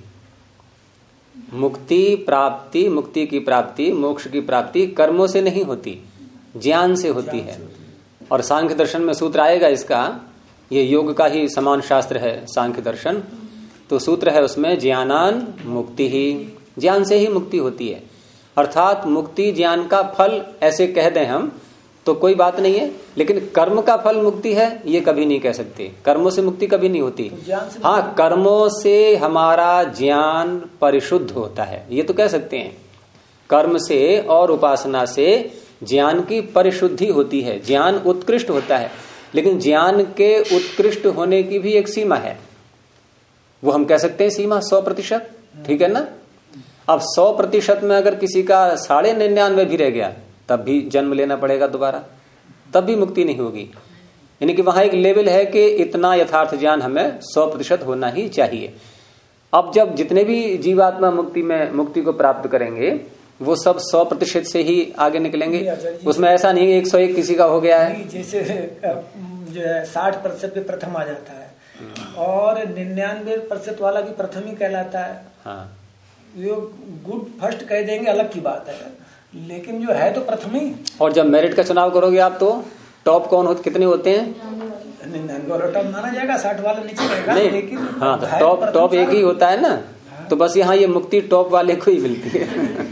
मुक्ति प्राप्ति, मुक्ति की प्राप्ति, मोक्ष की प्राप्ति कर्मों से नहीं होती, ज्ञान से होती है। और सांख्य दर्शन में सूत्र आएगा इसका, ये योग का ही समान शास्त्र है सांख्य दर्शन। तो सूत्र है उसमें ज्ञानान मुक्ति ही, ज्ञान से ही मुक्ति होती है। अर्थात मुक्ति ज्ञान का फल ऐसे कह दें हम तो कोई बात नहीं है, लेकिन कर्म का फल मुक्ति है ये कभी नहीं कह सकते। कर्मों से मुक्ति कभी नहीं होती। हाँ, कर्मों से हमारा ज्ञान परिशुद्ध होता है ये तो कह सकते हैं। कर्म से और उपासना से ज्ञान की परिशुद्धि होती है, ज्ञान उत्कृष्ट होता है। लेकिन ज्ञान के उत्कृष्ट होने की भी एक सीमा है, वो हम कह सकते हैं सीमा 100%, ठीक है ना। अब 100% में अगर किसी का 99.99 भी रह गया तब भी जन्म लेना पड़ेगा दोबारा, तब भी मुक्ति नहीं होगी। यानी कि वहां एक लेवल है कि इतना यथार्थ ज्ञान हमें 100% होना ही चाहिए। अब जब जितने भी जीवात्मा मुक्ति को प्राप्त करेंगे वो सब 100% से ही आगे निकलेंगे। उसमें ऐसा नहीं 101 किसी का हो गया है। जैसे जो है 60% पे प्रथम आ जाता है और 99% वाला भी प्रथम ही कहलाता है। हाँ, जो गुड फर्स्ट कह देंगे अलग की बात है, लेकिन जो है तो प्रथम ही। और जब मेरिट का चुनाव करोगे आप तो टॉप कौन कितने होते हैं? 99 वाला टॉप माना जाएगा, 60 वाला नीचे रहेगा। नहीं, लेकिन हाँ, तो टॉप एक ही होता है ना। तो बस यहाँ ये मुक्ति टॉप वाले को ही मिलती है।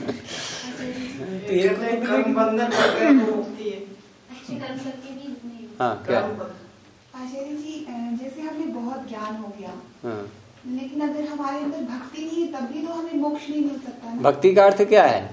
कर्म बंधन तो मुक्ति है। हाँ क्या आचार्य जी, जैसे हमें बहुत ज्ञान हो गया, हाँ। लेकिन अगर हमारे अंदर भक्ति नहीं है तब भी तो हमें मोक्ष नहीं मिल सकता ना। भक्ति का अर्थ क्या है?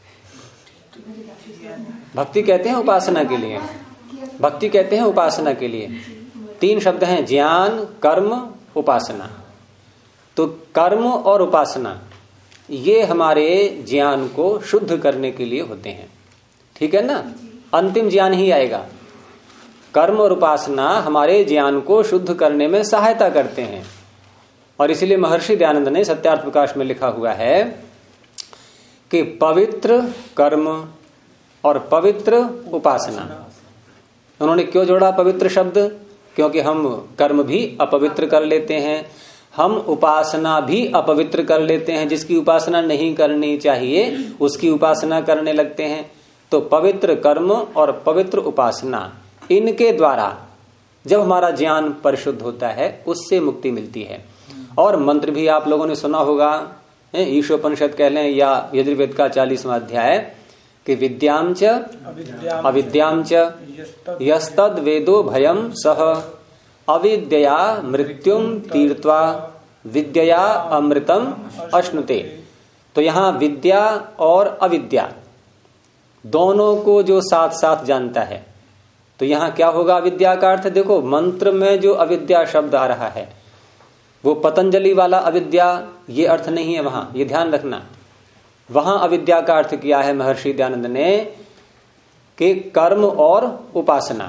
भक्ति कहते हैं उपासना के लिए, भक्ति कहते हैं उपासना के लिए। 3 शब्द हैं, ज्ञान, कर्म, उपासना। तो कर्म और उपासना ये हमारे ज्ञान को शुद्ध करने के लिए होते हैं, ठीक है ना। अंतिम ज्ञान ही आएगा। कर्म और उपासना हमारे ज्ञान को शुद्ध करने में सहायता करते हैं। और इसलिए महर्षि दयानंद ने सत्यार्थ प्रकाश में लिखा हुआ है कि पवित्र कर्म और पवित्र उपासना। उन्होंने क्यों जोड़ा पवित्र शब्द? क्योंकि हम कर्म भी अपवित्र कर लेते हैं, हम उपासना भी अपवित्र कर लेते हैं। जिसकी उपासना नहीं करनी चाहिए उसकी उपासना करने लगते हैं। तो पवित्र कर्म और पवित्र उपासना, इनके द्वारा जब हमारा ज्ञान परिशुद्ध होता है उससे मुक्ति मिलती है। और मंत्र भी आप लोगों ने सुना होगा, ईशोपनिषद कह लें या यजुर्वेद का 40वां अध्याय, कि विद्याम च अविद्याम च यस्तद वेदो भयम सह अविद्या मृत्युम तीर्त्वा विद्या अमृतम अश्नुते। तो यहाँ विद्या और अविद्या दोनों को जो साथ साथ जानता है, तो यहाँ क्या होगा अविद्या का अर्थ? देखो, मंत्र में जो अविद्या शब्द आ रहा है वो पतंजलि वाला अविद्या ये अर्थ नहीं है वहां, ये ध्यान रखना। वहां अविद्या का अर्थ किया है महर्षि दयानंद ने कि कर्म और उपासना।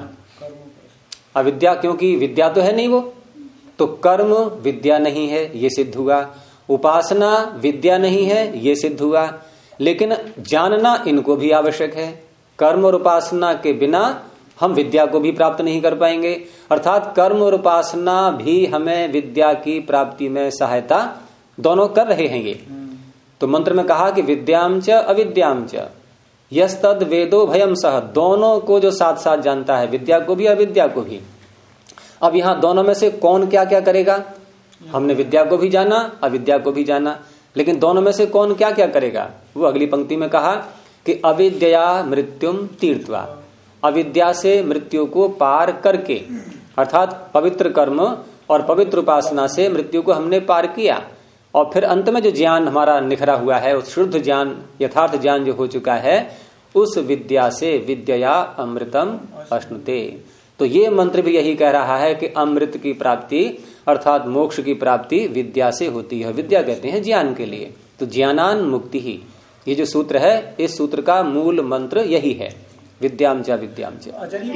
अविद्या, क्योंकि विद्या तो है नहीं वो, तो कर्म विद्या नहीं है, ये सिद्ध हुआ। उपासना विद्या नहीं है, ये सिद्ध हुआ। लेकिन जानना इनको भी आवश्यक है। कर्म और उपासना के बिना हम विद्या को भी प्राप्त नहीं कर पाएंगे। अर्थात कर्म और उपासना भी हमें विद्या की प्राप्ति में सहायता दोनों कर रहे हैं ये। तो मंत्र में कहा कि विद्याम च अविद्याम च यस्तद वेदो भयम सह, दोनों को जो साथ साथ जानता है, विद्या को भी अविद्या को भी। अब यहाँ दोनों में से कौन क्या क्या करेगा? हमने विद्या को भी जाना, अविद्या को भी जाना, लेकिन दोनों में से कौन क्या क्या करेगा? वो अगली पंक्ति में कहा कि अविद्या मृत्युम तीर्थवा, अविद्या से मृत्यु को पार करके, अर्थात पवित्र कर्म और पवित्र उपासना से मृत्यु को हमने पार किया। और फिर अंत में जो ज्ञान हमारा निखरा हुआ है, उस शुद्ध ज्ञान, यथार्थ ज्ञान जो हो चुका है, उस विद्या से विद्या अमृतम अश्नुते। तो ये मंत्र भी यही कह रहा है कि अमृत की प्राप्ति अर्थात मोक्ष की प्राप्ति विद्या से होती है। विद्या कहते हैं ज्ञान के लिए। तो ज्ञानान मुक्ति ही, ये जो सूत्र है, इस सूत्र का मूल मंत्र यही है, विद्याम च विद्याम च।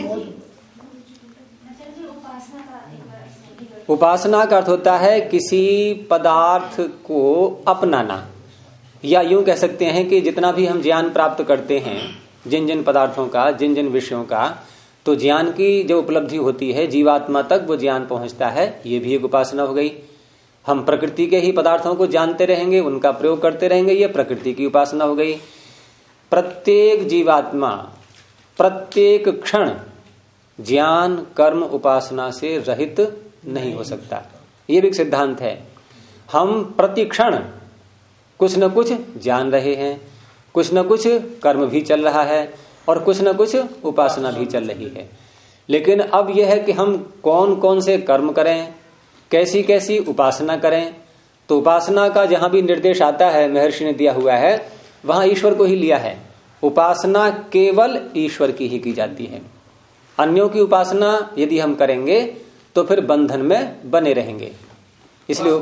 उपासना का अर्थ होता है किसी पदार्थ को अपनाना, या यूं कह सकते हैं कि जितना भी हम ज्ञान प्राप्त करते हैं, जिन जिन पदार्थों का, जिन जिन विषयों का, तो ज्ञान की जो उपलब्धि होती है, जीवात्मा तक वो ज्ञान पहुंचता है, ये भी एक उपासना हो गई। हम प्रकृति के ही पदार्थों को जानते रहेंगे, उनका प्रयोग करते रहेंगे, ये प्रकृति की उपासना हो गई। प्रत्येक जीवात्मा प्रत्येक क्षण ज्ञान कर्म उपासना से रहित नहीं हो सकता, ये भी एक सिद्धांत है। हम प्रति क्षण कुछ न कुछ जान रहे हैं, कुछ न कुछ कर्म भी चल रहा है और कुछ न कुछ उपासना भी चल रही है। लेकिन अब यह है कि हम कौन कौन से कर्म करें, कैसी कैसी उपासना करें। तो उपासना का जहां भी निर्देश आता है, महर्षि ने दिया हुआ है, वहां ईश्वर को ही लिया है। उपासना केवल ईश्वर की ही की जाती है। अन्यों की उपासना यदि हम करेंगे तो फिर बंधन में बने रहेंगे। इसलिए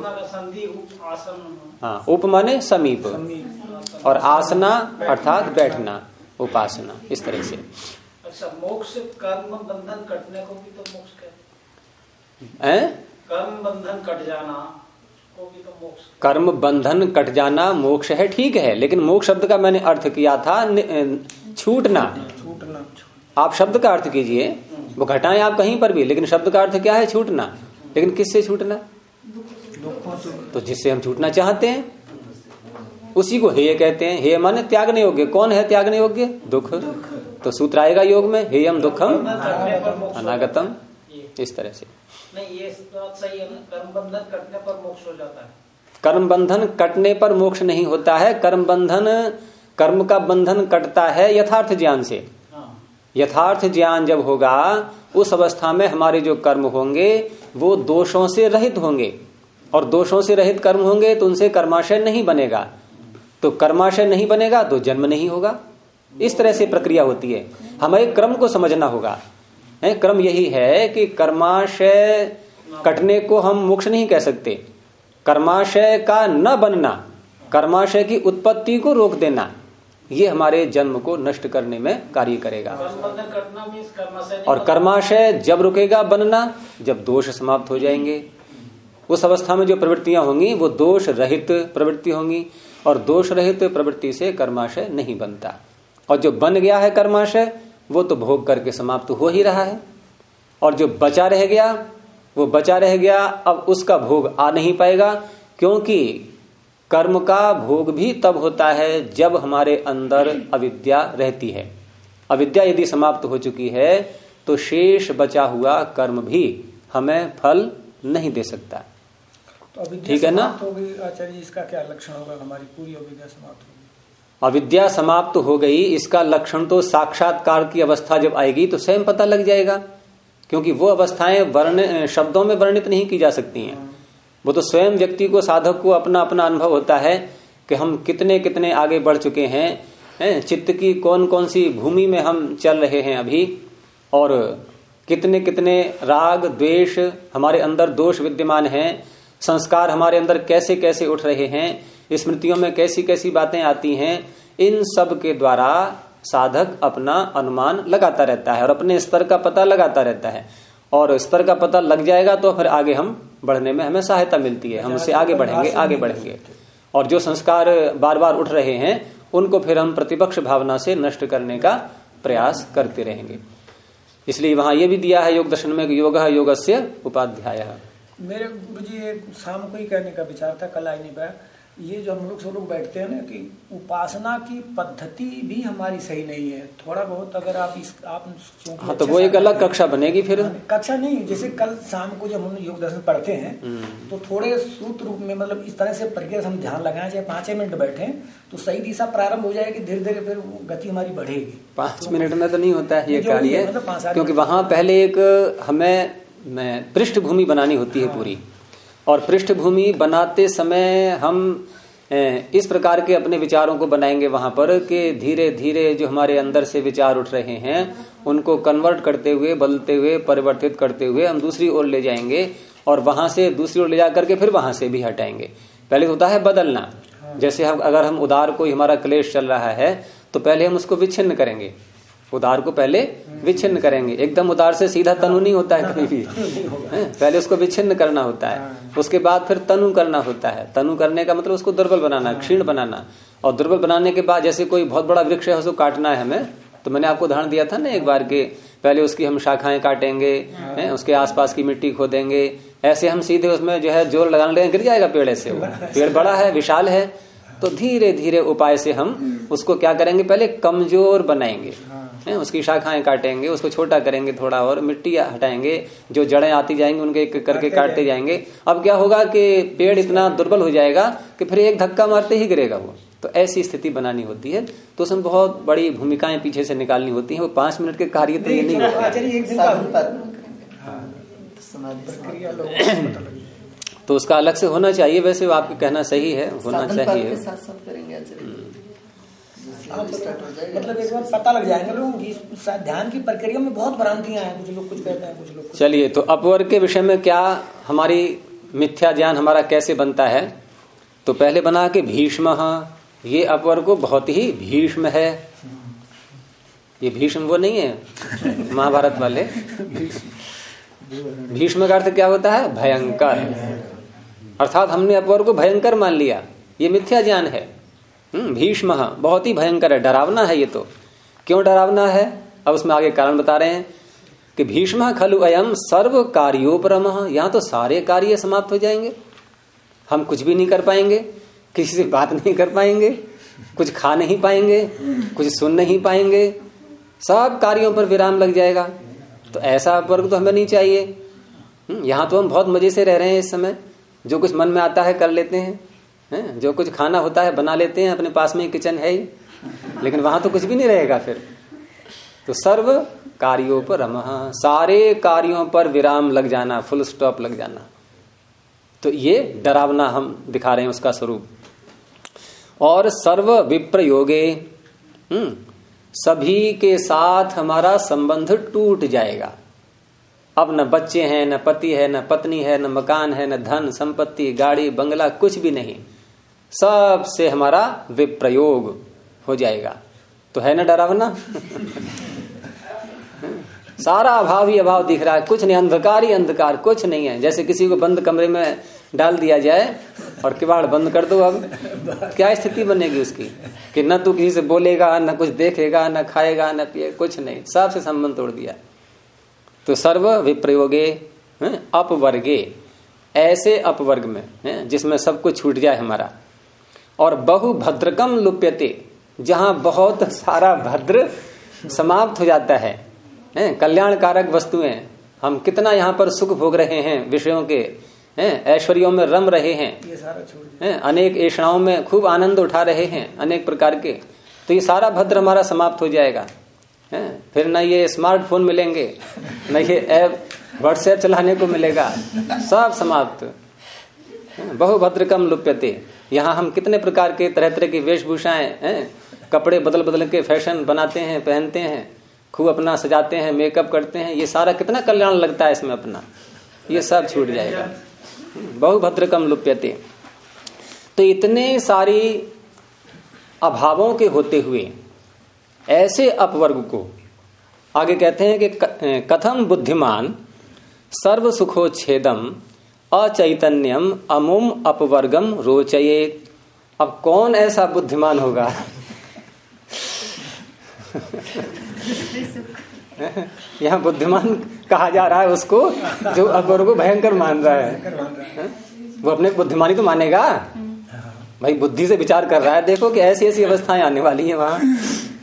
हाँ, उप माने समीप और आसना अर्थात बैठना, उपासना, इस तरह से। अच्छा, मोक्ष कर्म बंधन कटने को भी तो मोक्ष कहते हैं। कर्म बंधन कट जाना को भी तो मोक्ष। कर्म बंधन कट जाना मोक्ष है, ठीक है, लेकिन मोक्ष शब्द का मैंने अर्थ किया था छूटना। आप शब्द का अर्थ कीजिए, वो घटाएं आप कहीं पर भी, लेकिन शब्द का अर्थ क्या है? छूटना। लेकिन किससे छूटना? तो जिससे हम छूटना चाहते हैं उसी को हेय कहते हैं। हेय माने त्यागने योग्य। कौन है त्यागने योग्य? दुख। तो सूत्र आएगा योग में, हेयम दुखम अनागतम, इस तरह से। नहीं, ये बात सही है ना, कर्म बंधन कटने पर मोक्ष हो जाता है। कर्म बंधन कटने पर मोक्ष नहीं होता है। कर्म का बंधन कटता है यथार्थ ज्ञान से। यथार्थ ज्ञान जब होगा उस अवस्था में हमारे जो कर्म होंगे वो दोषों से रहित होंगे, और दोषों से रहित कर्म होंगे तो उनसे कर्माशय नहीं बनेगा, तो कर्माशय नहीं बनेगा तो जन्म नहीं होगा। इस तरह से प्रक्रिया होती है। हमें क्रम को समझना होगा। क्रम यही है कि कर्माशय कटने को हम मोक्ष नहीं कह सकते। कर्माशय का न बनना, कर्माशय की उत्पत्ति को रोक देना, ये हमारे जन्म को नष्ट करने में कार्य करेगा। और कर्माशय जब रुकेगा बनना, जब दोष समाप्त हो जाएंगे, उस अवस्था में जो प्रवृत्तियां होंगी वो दोष रहित प्रवृत्ति होंगी, और दोष रहित प्रवृत्ति से कर्माशय नहीं बनता। और जो बन गया है कर्माशय वो तो भोग करके समाप्त हो ही रहा है, और जो बचा रह गया वो बचा रह गया, अब उसका भोग आ नहीं पाएगा, क्योंकि कर्म का भोग भी तब होता है जब हमारे अंदर अविद्या रहती है। अविद्या यदि समाप्त हो चुकी है तो शेष बचा हुआ कर्म भी हमें फल नहीं दे सकता। तो ठीक है ना? आचार्य, इसका क्या लक्षण होगा? हमारी पूरी अविद्या समाप्त होगी। अविद्या समाप्त हो गई, इसका लक्षण तो साक्षात्कार की अवस्था जब आएगी तो स्वयं पता लग जाएगा, क्योंकि वो अवस्थाएं शब्दों में वर्णित नहीं की जा सकती हैं। वो तो स्वयं व्यक्ति को, साधक को अपना अपना अनुभव होता है कि हम कितने कितने आगे बढ़ चुके हैं, चित्त की कौन कौन सी भूमि में हम चल रहे हैं अभी, और कितने कितने राग द्वेष हमारे अंदर दोष विद्यमान हैं, संस्कार हमारे अंदर कैसे कैसे उठ रहे हैं, स्मृतियों में कैसी कैसी बातें आती हैं। इन सब के द्वारा साधक अपना अनुमान लगाता रहता है और अपने स्तर का पता लगाता रहता है, और स्तर का पता लग जाएगा तो फिर आगे हम बढ़ने में हमें सहायता मिलती है। हम उससे आगे बढ़ेंगे। और जो संस्कार बार बार उठ रहे हैं उनको फिर हम प्रतिपक्ष भावना से नष्ट करने का प्रयास करते रहेंगे। इसलिए वहां ये भी दिया है योग दर्शन में, योग योगस्य उपाध्याय। मेरे गुरुजी शाम को ही कहने का विचार था, कल आ नहीं पाया। ये जो हम लोग सब लोग बैठते हैं ना कि उपासना की पद्धति भी हमारी सही नहीं है। थोड़ा बहुत अगर आप हाँ, तो वो एक अलग कक्षा बनेगी फिर। कक्षा नहीं, जैसे कल शाम को जब हम योग दर्शन पढ़ते हैं तो थोड़े सूत्र रूप में, मतलब इस तरह से प्रक्रिया हम ध्यान लगाएं, चाहे 5 मिनट बैठे तो सही दिशा प्रारंभ हो जाएगी, धीरे धीरे फिर गति हमारी बढ़ेगी। 5 मिनट में तो नहीं होता है ये कार्य, क्योंकि वहां पहले एक हमें पृष्ठभूमि बनानी होती है पूरी, और पृष्ठभूमि बनाते समय हम इस प्रकार के अपने विचारों को बनाएंगे वहां पर कि धीरे धीरे जो हमारे अंदर से विचार उठ रहे हैं उनको कन्वर्ट करते हुए, बदलते हुए, परिवर्तित करते हुए हम दूसरी ओर ले जाएंगे, और वहां से दूसरी ओर ले जा करके फिर वहां से भी हटाएंगे। पहले होता है बदलना। जैसे अगर हम उदार कोई हमारा क्लेश चल रहा है तो पहले हम उसको विच्छिन्न करेंगे, उदार को पहले विच्छिन्न करेंगे। एकदम उदार से सीधा तनु नहीं होता है कभी भी, पहले उसको विच्छिन्न करना होता है, उसके बाद फिर तनु करना होता है। तनु करने का मतलब उसको दुर्बल बनाना, क्षीण बनाना, और दुर्बल बनाने के बाद जैसे कोई बहुत बड़ा वृक्ष है उसको काटना है हमें, तो मैंने आपको उदाहरण दिया था ना एक बार के, पहले उसकी हम शाखाएं काटेंगे, उसके आसपास की मिट्टी खोदेंगे, ऐसे हम सीधे उसमें जो है जोर लगाने लगे, गिर जाएगा पेड़ ऐसे। पेड़ बड़ा है, विशाल है, तो धीरे धीरे उपाय से हम उसको क्या करेंगे, पहले कमजोर बनाएंगे, उसकी शाखाएं काटेंगे, उसको छोटा करेंगे थोड़ा, और मिट्टी हटाएंगे, जो जड़ें आती जाएंगी उनके एक करके काटते जाएंगे। अब क्या होगा कि पेड़ इतना दुर्बल हो जाएगा कि फिर एक धक्का मारते ही गिरेगा वो। तो ऐसी स्थिति बनानी होती है, तो उसमें बहुत बड़ी भूमिकाएं पीछे से निकालनी होती हैं। वो 5 मिनट के कार्य तो ये नहीं होता, तो उसका अलग से होना चाहिए। वैसे आपका कहना सही है, होना चाहिए। मतलब एक बार पता लग जाएगा लोगों की ध्यान की प्रक्रिया में बहुत भ्रांतियां हैं, कुछ लोग कुछ कहते हैं, कुछ लोग। चलिए, तो अपवर्ग के विषय में क्या हमारी मिथ्या ज्ञान हमारा कैसे बनता है, तो पहले बना के भीष्म, ये अपवर्ग को बहुत ही भीष्म है। ये भीष्म वो नहीं है महाभारत वाले। भीष्म का अर्थ क्या होता है, भयंकर, अर्थात हमने अपवर्ग को भयंकर मान लिया, ये मिथ्या ज्ञान है। भीष्म बहुत ही भयंकर है, डरावना है। ये तो क्यों डरावना है, अब उसमें आगे कारण बता रहे हैं कि भीष्म खलु अयम सर्व कार्योपरमः, यहां तो सारे कार्य समाप्त हो जाएंगे, हम कुछ भी नहीं कर पाएंगे, किसी से बात नहीं कर पाएंगे, कुछ खा नहीं पाएंगे, कुछ सुन नहीं पाएंगे, सब कार्यों पर विराम लग जाएगा। तो ऐसा वर्ग तो हमें नहीं चाहिए। यहाँ तो हम बहुत मजे से रह रहे हैं इस समय, जो कुछ मन में आता है कर लेते हैं, जो कुछ खाना होता है बना लेते हैं, अपने पास में किचन है ही, लेकिन वहां तो कुछ भी नहीं रहेगा फिर। तो सर्व कार्यों पर रमः, सारे कार्यों पर विराम लग जाना, फुल स्टॉप लग जाना। तो ये डरावना हम दिखा रहे हैं उसका स्वरूप। और सर्व विप्रयोगे, सभी के साथ हमारा संबंध टूट जाएगा। अब न बच्चे हैं, न पति है, न पत्नी है, न मकान है, न धन संपत्ति गाड़ी बंगला, कुछ भी नहीं। सब से हमारा विप्रयोग हो जाएगा। तो है ना डरावना। सारा अभाव ही अभाव दिख रहा है, कुछ नहीं, अंधकार ही अंधकार, कुछ नहीं है। जैसे किसी को बंद कमरे में डाल दिया जाए और किवाड़ बंद कर दो, अब क्या स्थिति बनेगी उसकी कि न तू किसी से बोलेगा, न कुछ देखेगा, न खाएगा, न पिए, कुछ नहीं, सबसे संबंध तोड़ दिया। तो सर्व विप्रयोगे अपवर्गे, ऐसे अपवर्ग में जिसमें सब कुछ छूट जाए हमारा। और बहु भद्रकम लुप्यते, जहां बहुत सारा भद्र समाप्त हो जाता है, कल्याणकारक वस्तुएं, हम कितना यहाँ पर सुख भोग रहे हैं, विषयों के ऐश्वर्यों में रम रहे हैं, ये सारा छोड़ अनेक ऐषणाओं में खूब आनंद उठा रहे हैं अनेक प्रकार के, तो ये सारा भद्र हमारा समाप्त हो जाएगा। फिर न ये स्मार्टफोन मिलेंगे, न ये ऐप व्हाट्सएप चलाने को मिलेगा, सब समाप्त। बहुभद्रकम लुप्यते, यहाँ हम कितने प्रकार के तरह तरह की वेशभूषाएं, कपड़े बदल बदल के फैशन बनाते हैं, पहनते हैं, खूब अपना सजाते हैं, मेकअप करते हैं, ये सारा कितना कल्याण लगता है इसमें अपना, ये सब छूट जाएगा। बहुभद्रकम लुप्यते। तो इतने सारी अभावों के होते हुए ऐसे अपवर्ग को आगे कहते हैं कि कथम बुद्धिमान सर्व सुखोच्छेदम अचैतन्यम अमुम अपवर्गम रोचयेत। अब कौन ऐसा बुद्धिमान होगा यहाँ बुद्धिमान कहा जा रहा है उसको जो अपवर्ग को भयंकर मान रहा है। वो अपने बुद्धिमानी तो मानेगा भाई, बुद्धि से विचार कर रहा है, देखो कि ऐसी ऐसी अवस्थाएं आने वाली हैं वहां।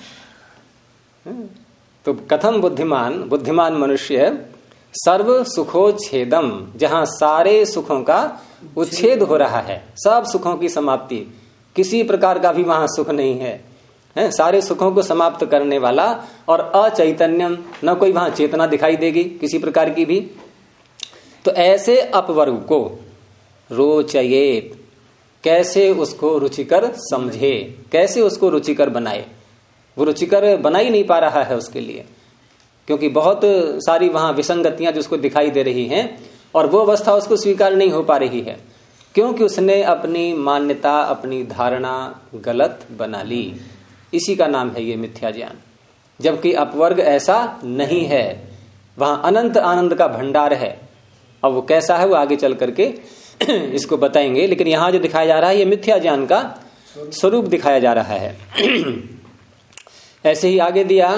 तो कथम बुद्धिमान, बुद्धिमान मनुष्य सर्व सुखोच्छेदम, जहां सारे सुखों का उच्छेद हो रहा है, सब सुखों की समाप्ति, किसी प्रकार का भी वहां सुख नहीं है, सारे सुखों को समाप्त करने वाला। और अचैतन्यम, न कोई वहां चेतना दिखाई देगी किसी प्रकार की भी। तो ऐसे अपवर्ग को रोचयेत, कैसे उसको रुचिकर समझे, कैसे उसको रुचिकर बनाए। वो रुचिकर बना ही नहीं पा रहा है उसके लिए, क्योंकि बहुत सारी वहां विसंगतियां जिसको दिखाई दे रही हैं, और वो अवस्था उसको स्वीकार नहीं हो पा रही है, क्योंकि उसने अपनी मान्यता, अपनी धारणा गलत बना ली। इसी का नाम है ये मिथ्या ज्ञान। जबकि अपवर्ग ऐसा नहीं है, वहां अनंत आनंद का भंडार है। अब वो कैसा है वो आगे चल करके इसको बताएंगे, लेकिन यहां जो दिखाया जा रहा है ये मिथ्या ज्ञान का स्वरूप दिखाया जा रहा है। ऐसे ही आगे दिया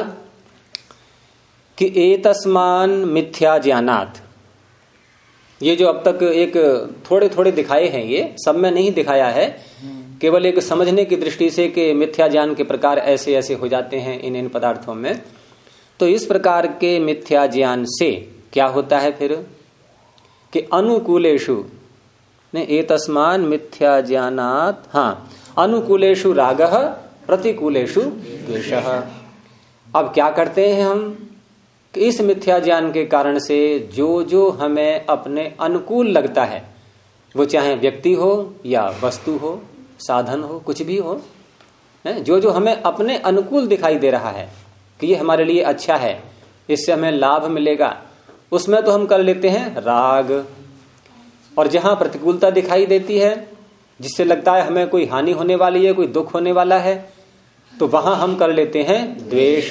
कि एतस्मान मिथ्या ज्ञानात्, ये जो अब तक एक थोड़े थोड़े दिखाए हैं, ये सब में नहीं दिखाया है, केवल एक समझने की दृष्टि से कि मिथ्या ज्ञान के प्रकार ऐसे ऐसे हो जाते हैं इन पदार्थों में। तो इस प्रकार के मिथ्या ज्ञान से क्या होता है फिर कि अनुकूलेषु ने एतस्मान मिथ्या ज्ञानात्, अनुकूलेषु रागः प्रतिकूलेषु द्वेषः। अब क्या करते हैं हम कि इस मिथ्या ज्ञान के कारण से जो जो हमें अपने अनुकूल लगता है, वो चाहे व्यक्ति हो या वस्तु हो, साधन हो, कुछ भी हो, जो जो हमें अपने अनुकूल दिखाई दे रहा है कि ये हमारे लिए अच्छा है, इससे हमें लाभ मिलेगा, उसमें तो हम कर लेते हैं राग। और जहां प्रतिकूलता दिखाई देती है, जिससे लगता है हमें कोई हानि होने वाली है, कोई दुख होने वाला है, तो वहां हम कर लेते हैं द्वेष।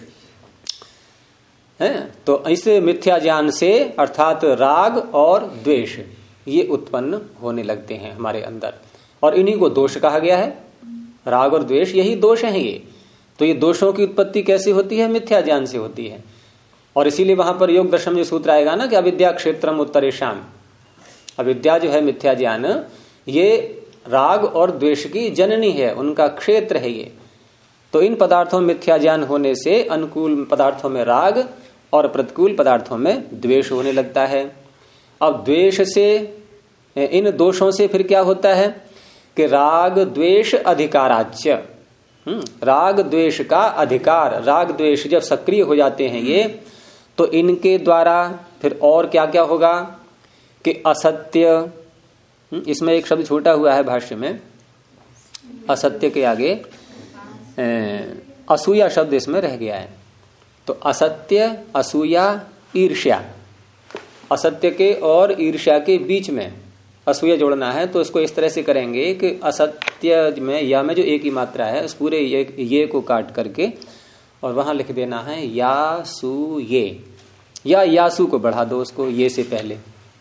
तो इस मिथ्या ज्ञान से अर्थात राग और द्वेष ये उत्पन्न होने लगते हैं हमारे अंदर, और इन्हीं को दोष कहा गया है। राग और द्वेष यही दोष हैं ये। तो ये दोषों की उत्पत्ति कैसे होती है? मिथ्या ज्ञान से होती है। और इसीलिए वहां पर योग दर्शन में सूत्र आएगा ना कि अविद्या क्षेत्रम उत्तरेषाम। अविद्या जो है मिथ्या ज्ञान, ये राग और द्वेष की जननी है, उनका क्षेत्र है ये। तो इन पदार्थों में मिथ्या ज्ञान होने से अनुकूल पदार्थों में राग और प्रतिकूल पदार्थों में द्वेष होने लगता है। अब द्वेष से, इन दोषों से फिर क्या होता है कि राग द्वेष अधिकाराच्य, राग द्वेष का अधिकार, राग द्वेष जब सक्रिय हो जाते हैं ये, तो इनके द्वारा फिर और क्या क्या होगा कि असत्य, इसमें एक शब्द छोटा हुआ है भाष्य में, असत्य के आगे असूया शब्द इसमें रह गया है। तो असत्य, असूया, ईर्ष्या, असत्य के और ईर्ष्या के बीच में असूया जोड़ना है। तो इसको इस तरह से करेंगे कि असत्य में या में जो एक ही मात्रा है उस पूरे ये को काट करके और वहां लिख देना है या सु ये, या यासु को बढ़ा दो उसको ये से पहले,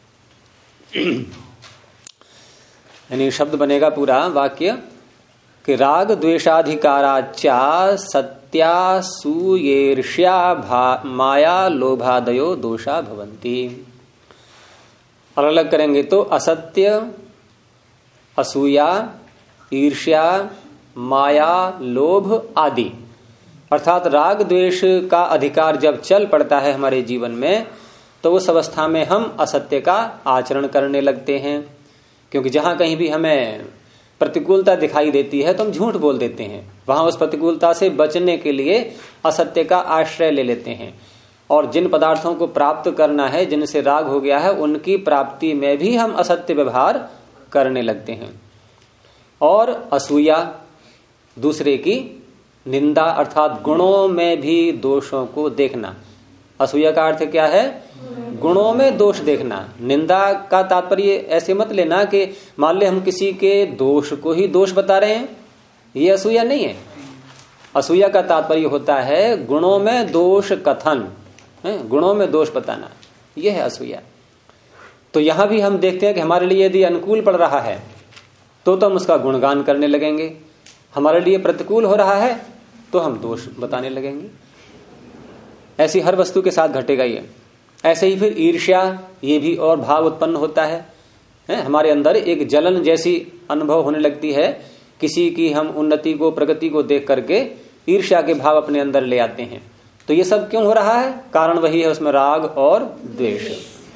यानी शब्द बनेगा पूरा वाक्य कि राग द्वेषाधिकाराच्या सत्या सुयेर्ष्या माया लोभादयो दोषा भवन्ति। और अलग करेंगे तो असत्य, असूया, ईर्ष्या, माया, लोभ आदि, अर्थात राग द्वेष का अधिकार जब चल पड़ता है हमारे जीवन में तो उस अवस्था में हम असत्य का आचरण करने लगते हैं, क्योंकि जहां कहीं भी हमें प्रतिकूलता दिखाई देती है तो हम झूठ बोल देते हैं, वहां उस प्रतिकूलता से बचने के लिए असत्य का आश्रय ले लेते हैं। और जिन पदार्थों को प्राप्त करना है, जिनसे राग हो गया है, उनकी प्राप्ति में भी हम असत्य व्यवहार करने लगते हैं। और असूया, दूसरे की निंदा, अर्थात गुणों में भी दोषों को देखना। असूया का अर्थ क्या है? गुणों में दोष देखना। निंदा का तात्पर्य ऐसे मत लेना कि मान ले हम किसी के दोष को ही दोष बता रहे हैं, ये असूया नहीं है। असूया का तात्पर्य होता है गुणों में दोष कथन, गुणों में दोष बताना, यह है असूया। तो यहां भी हम देखते हैं कि हमारे लिए यदि अनुकूल पड़ रहा है तो हम उसका गुणगान करने लगेंगे, हमारे लिए प्रतिकूल हो रहा है तो हम दोष बताने लगेंगे। ऐसी हर वस्तु के साथ घटेगा ये। ऐसे ही फिर ईर्ष्या, ये भी और भाव उत्पन्न होता है हमारे अंदर एक जलन जैसी अनुभव होने लगती है, किसी की हम उन्नति को, प्रगति को देख करके ईर्ष्या के भाव अपने अंदर ले आते हैं। तो ये सब क्यों हो रहा है? कारण वही है, उसमें राग और द्वेष।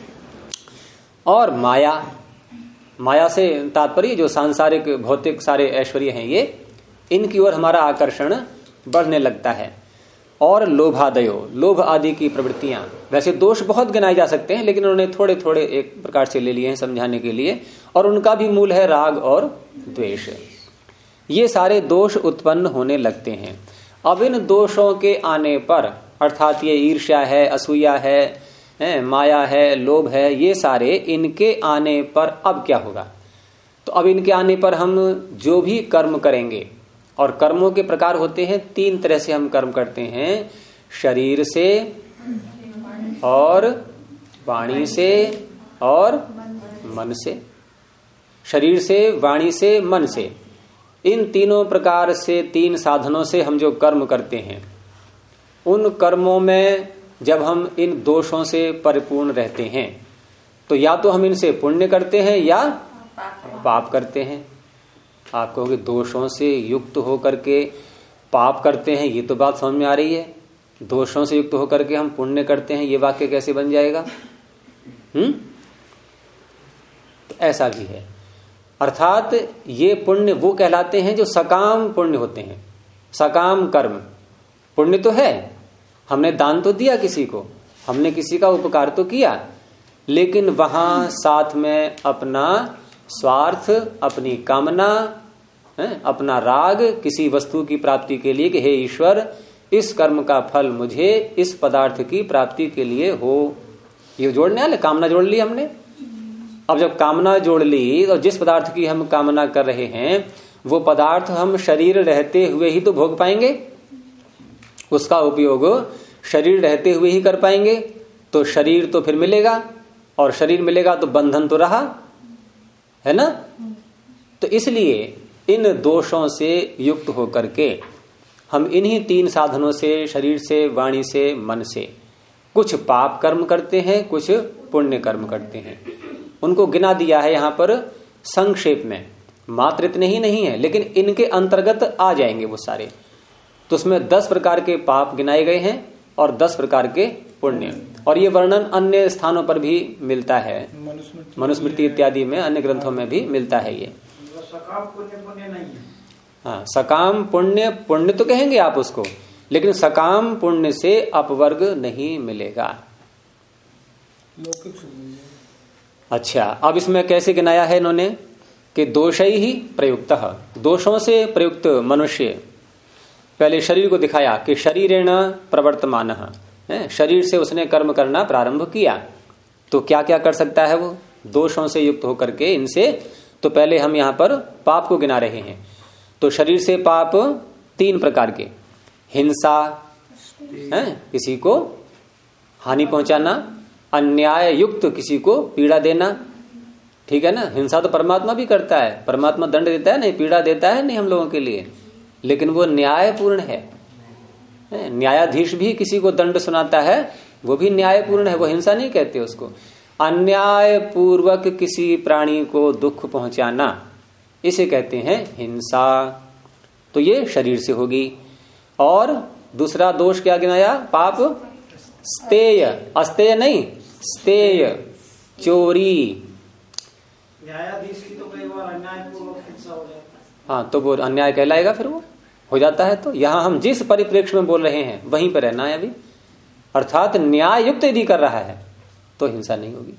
और माया, माया से तात्पर्य जो सांसारिक भौतिक सारे ऐश्वर्य हैं ये, इनकी ओर हमारा आकर्षण बढ़ने लगता है। और लोभादयो, लोभ आदि की प्रवृत्तियां, वैसे दोष बहुत गिनाए जा सकते हैं लेकिन उन्होंने थोड़े थोड़े एक प्रकार से ले लिए हैं समझाने के लिए, और उनका भी मूल है राग और द्वेष। ये सारे दोष उत्पन्न होने लगते हैं। अब इन दोषों के आने पर, अर्थात ये ईर्ष्या है, असूया है, माया है, लोभ है, ये सारे इनके आने पर अब क्या होगा? तो अब इनके आने पर हम जो भी कर्म करेंगे, और कर्मों के प्रकार होते हैं, 3 तरह से हम कर्म करते हैं, शरीर से और वाणी से और मन से। शरीर से, वाणी से, मन से, इन तीनों प्रकार से, 3 साधनों से हम जो कर्म करते हैं, उन कर्मों में जब हम इन दोषों से परिपूर्ण रहते हैं तो या तो हम इनसे पुण्य करते हैं या पाप करते हैं। आप कहोगे दोषों से युक्त होकर के पाप करते हैं, ये तो बात समझ में आ रही है। दोषों से युक्त होकर के हम पुण्य करते हैं, ये वाक्य कैसे बन जाएगा? तो ऐसा भी है। अर्थात ये पुण्य वो कहलाते हैं जो सकाम पुण्य होते हैं, सकाम कर्म। पुण्य तो है, हमने दान तो दिया किसी को, हमने किसी का उपकार तो किया, लेकिन वहां साथ में अपना स्वार्थ, अपनी कामना, अपना राग किसी वस्तु की प्राप्ति के लिए कि हे ईश्वर, इस कर्म का फल मुझे इस पदार्थ की प्राप्ति के लिए हो, ये जोड़ने वाले कामना जोड़ ली हमने। अब जब कामना जोड़ ली और जिस पदार्थ की हम कामना कर रहे हैं वो पदार्थ हम शरीर रहते हुए ही तो भोग पाएंगे, उसका उपयोग शरीर रहते हुए ही कर पाएंगे। तो शरीर तो फिर मिलेगा, और शरीर मिलेगा तो बंधन तो रहा है ना। तो इसलिए इन दोषों से युक्त होकर के हम इन्हीं 3 साधनों से, शरीर से, वाणी से, मन से, कुछ पाप कर्म करते हैं, कुछ पुण्य कर्म करते हैं। उनको गिना दिया है यहां पर संक्षेप में, मात्र इतने ही नहीं है, लेकिन इनके अंतर्गत आ जाएंगे वो सारे। तो उसमें 10 प्रकार के पाप गिनाए गए हैं और 10 प्रकार के पुण्य। और ये वर्णन अन्य स्थानों पर भी मिलता है, मनुस्मृति इत्यादि में, अन्य ग्रंथों में भी मिलता है ये। सकाम पुण्य पुण्य नहीं है। हाँ, सकाम पुण्य, पुण्य तो कहेंगे आप उसको, लेकिन सकाम पुण्य से अपवर्ग नहीं मिलेगा। लौकिक सुख। अच्छा, अब इसमें कैसे गिनाया है इन्होंने कि दोषै ही प्रयुक्त, दोषों से प्रयुक्त मनुष्य। पहले शरीर को दिखाया कि शरीरेण प्रवर्तमान, शरीर से उसने कर्म करना प्रारंभ किया, तो क्या क्या कर सकता है वो दोषों से युक्त होकर के इनसे। तो पहले हम यहाँ पर पाप को गिना रहे हैं। तो शरीर से पाप 3 प्रकार के, हिंसा, किसी को हानि पहुंचाना, अन्याय युक्त किसी को पीड़ा देना, ठीक है ना। हिंसा तो परमात्मा भी करता है, परमात्मा दंड देता है नहीं, पीड़ा देता है नहीं हम लोगों के लिए, लेकिन वो न्यायपूर्ण है। न्यायाधीश भी किसी को दंड सुनाता है, वो भी न्यायपूर्ण है, वो हिंसा नहीं कहते उसको। अन्याय पूर्वक किसी प्राणी को दुख पहुंचाना, इसे कहते हैं हिंसा। तो ये शरीर से होगी। और दूसरा दोष क्या गिनाया, पाप स्तेय, अस्तेय नहीं, स्तेय, चोरी। न्यायाधीश की तो कई बार अन्यायपूर्वक हिंसा हो जाती है। हाँ, तो वो अन्याय कहलाएगा, फिर वो हो जाता है। तो यहां हम जिस परिप्रेक्ष्य में बोल रहे हैं वहीं पर रहना है अभी, अर्थात न्याय युक्त यदि कर रहा है तो हिंसा नहीं होगी।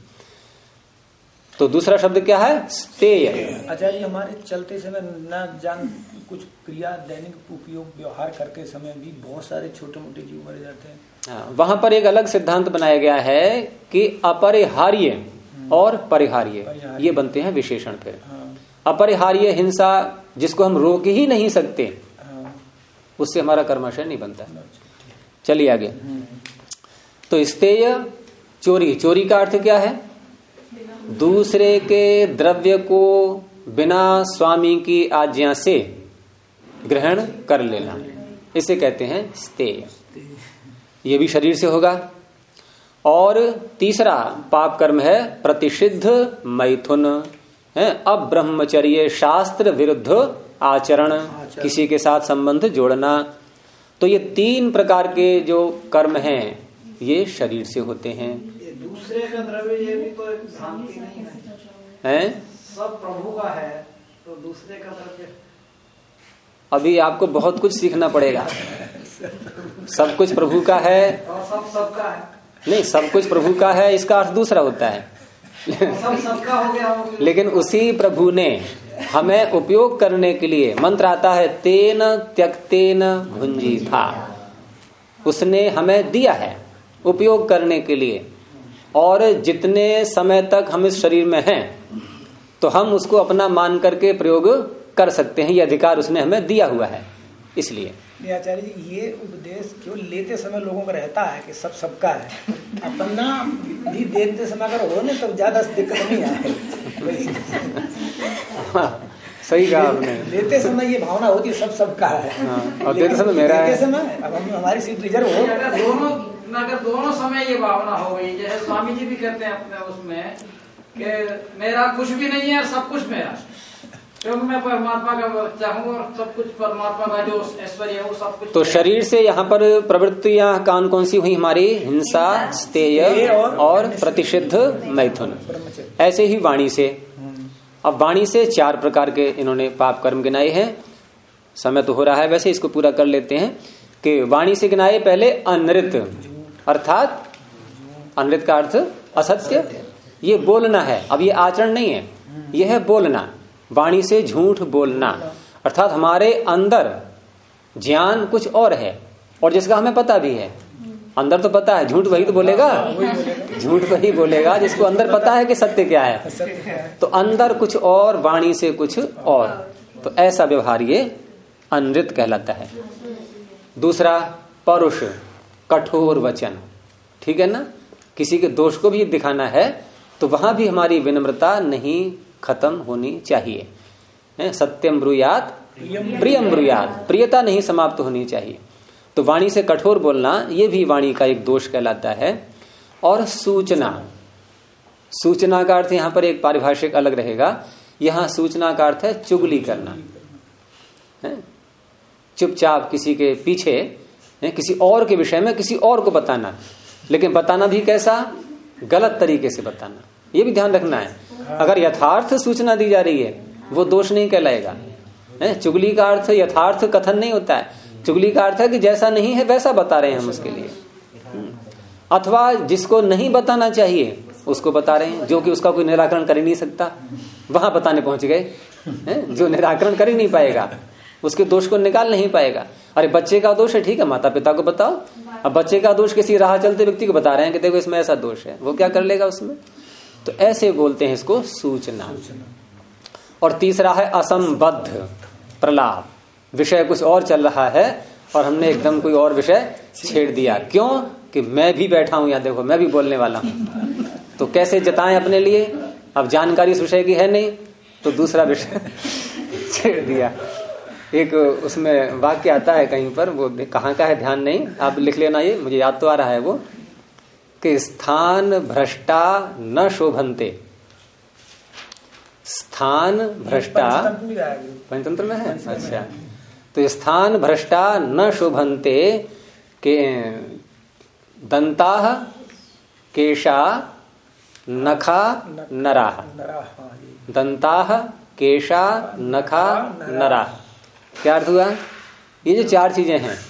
तो दूसरा शब्द क्या है, स्तेय। आचार्य, हमारे चलते समय न जान कुछ क्रिया दैनिक उपयोग व्यवहार करके समय भी बहुत सारे छोटे मोटे जीव मर जाते हैं। हाँ, वहां पर एक अलग सिद्धांत बनाया गया है कि अपरिहार्य और परिहार्य, ये बनते हैं विशेषण। फिर अपरिहार्य हिंसा जिसको हम रोक ही नहीं सकते, उससे हमारा कर्माशय नहीं बनता। चलिए आगे। तो स्तेय चोरी, चोरी का अर्थ क्या है, दूसरे के द्रव्य को बिना स्वामी की आज्ञा से ग्रहण कर लेना, इसे कहते हैं स्तेय। ये भी शरीर से होगा। और तीसरा पाप कर्म है प्रतिषिद्ध मैथुन, है अब्रह्मचर्य शास्त्र विरुद्ध आचरण, किसी के साथ संबंध जोड़ना। तो ये 3 प्रकार के जो कर्म हैं ये शरीर से होते हैं। ये दूसरे का द्रव्य, ये भी तो एक शांति नहीं है, सब प्रभु का है, तो दूसरे का द्रव्य। अभी आपको बहुत कुछ सीखना पड़ेगा। सब कुछ प्रभु का है, और सब सबका है नहीं, सब कुछ प्रभु का है इसका अर्थ दूसरा होता है। सब सबका हो गया। लेकिन उसी प्रभु ने हमें उपयोग करने के लिए, मंत्र आता है तेन त्यक्तेन भुंजी था, उसने हमें दिया है उपयोग करने के लिए। और जितने समय तक हम इस शरीर में हैं तो हम उसको अपना मान करके प्रयोग कर सकते हैं, ये अधिकार उसने हमें दिया हुआ है। इसलिए आचार्य जी, ये उपदेश केवल लेते समय लोगों को रहता है कि सब सबका है, अपना भी देते समय अगर हो ना तो ज्यादा दिक्कत नहीं आए। सही कहा आपने। लेते समय ये भावना होती है सब सबका है। और देते समय मेरा है। देते समय अब हम हमारी सीट रिजर्व हो, अगर दोनों समय ये भावना हो गई, जैसे स्वामी जी भी कहते हैं अपने उसमें कि मेरा कुछ भी नहीं है, सब कुछ मेरा, क्योंकि मैं परमात्मा का बच्चा हूँ और सब कुछ परमात्मा का जो ऐश्वर्य है वो सब कुछ। तो शरीर से यहाँ पर प्रवृत्तियां कौन सी हुई हमारी, हिंसा, स्तेय और प्रतिषिद्ध मैथुन। ऐसे ही वाणी से, अब वाणी से 4 प्रकार के इन्होंने पाप कर्म गिनाए हैं। समय तो हो रहा है वैसे, इसको पूरा कर लेते हैं कि वाणी से गिनाए पहले अनृत, अर्थात अनृत का अर्थ असत्य, ये बोलना है। अब ये आचरण नहीं है, यह है बोलना। वाणी से झूठ बोलना, अर्थात हमारे अंदर ज्ञान कुछ और है और जिसका हमें पता भी है। अंदर तो पता है, झूठ वही तो बोलेगा, झूठ वही बोलेगा जिसको अंदर पता है कि सत्य क्या है। तो अंदर कुछ और, वाणी से कुछ और, तो ऐसा व्यवहार ये अनृत कहलाता है। दूसरा परुष, कठोर वचन, ठीक है ना। किसी के दोष को भी दिखाना है तो वहां भी हमारी विनम्रता नहीं खत्म होनी चाहिए। सत्यम ब्रूयात प्रियम ब्रूयात, प्रियता नहीं समाप्त होनी चाहिए। तो वाणी से कठोर बोलना ये भी वाणी का एक दोष कहलाता है। और सूचना, सूचना का अर्थ यहां पर एक पारिभाषिक अलग रहेगा। यहां सूचना का अर्थ है चुगली करना, चुपचाप किसी के पीछे किसी और के विषय में किसी और को बताना, लेकिन बताना भी कैसा, गलत तरीके से बताना। ये भी ध्यान रखना है। अगर यथार्थ सूचना दी जा रही है वो दोष नहीं कहलाएगा। चुगली का अर्थ यथार्थ कथन नहीं होता है। चुगली का अर्थ है कि जैसा नहीं है वैसा बता रहे हैं हम उसके लिए, अथवा जिसको नहीं बताना चाहिए उसको बता रहे हैं, जो कि उसका कोई निराकरण कर ही नहीं सकता, वहां बताने पहुंच गए। जो निराकरण कर ही नहीं पाएगा, उसके दोष को निकाल नहीं पाएगा। अरे बच्चे का दोष है, ठीक है, माता पिता को बताओ। अब बच्चे का दोष किसी राह चलते व्यक्ति को बता रहे हैं कि देखो इसमें ऐसा दोष है, वो क्या कर लेगा उसमें? तो ऐसे बोलते हैं इसको सूचना। और तीसरा है असंबद्ध प्रलाप। विषय कुछ और चल रहा है और हमने एकदम कोई और विषय छेड़ दिया। क्यों? कि मैं भी बैठा हूं यहां, देखो मैं भी बोलने वाला हूं, तो कैसे जताएं अपने लिए? अब जानकारी इस विषय की है नहीं तो दूसरा विषय छेड़ दिया। एक उसमें वाक्य आता है कहीं पर, वो कहाँ का है ध्यान नहीं, आप लिख लेना, ये मुझे याद तो आ रहा है वो, कि स्थान भ्रष्टा न शोभन्ते। स्थान भ्रष्टा पंचतंत्र में है, अच्छा, तो स्थान भ्रष्टा न शोभन्ते के दंता केशा नखा नरा। दंता केशा नखा नरा, क्या अर्थ हुआ? ये जो चार चीजें हैं,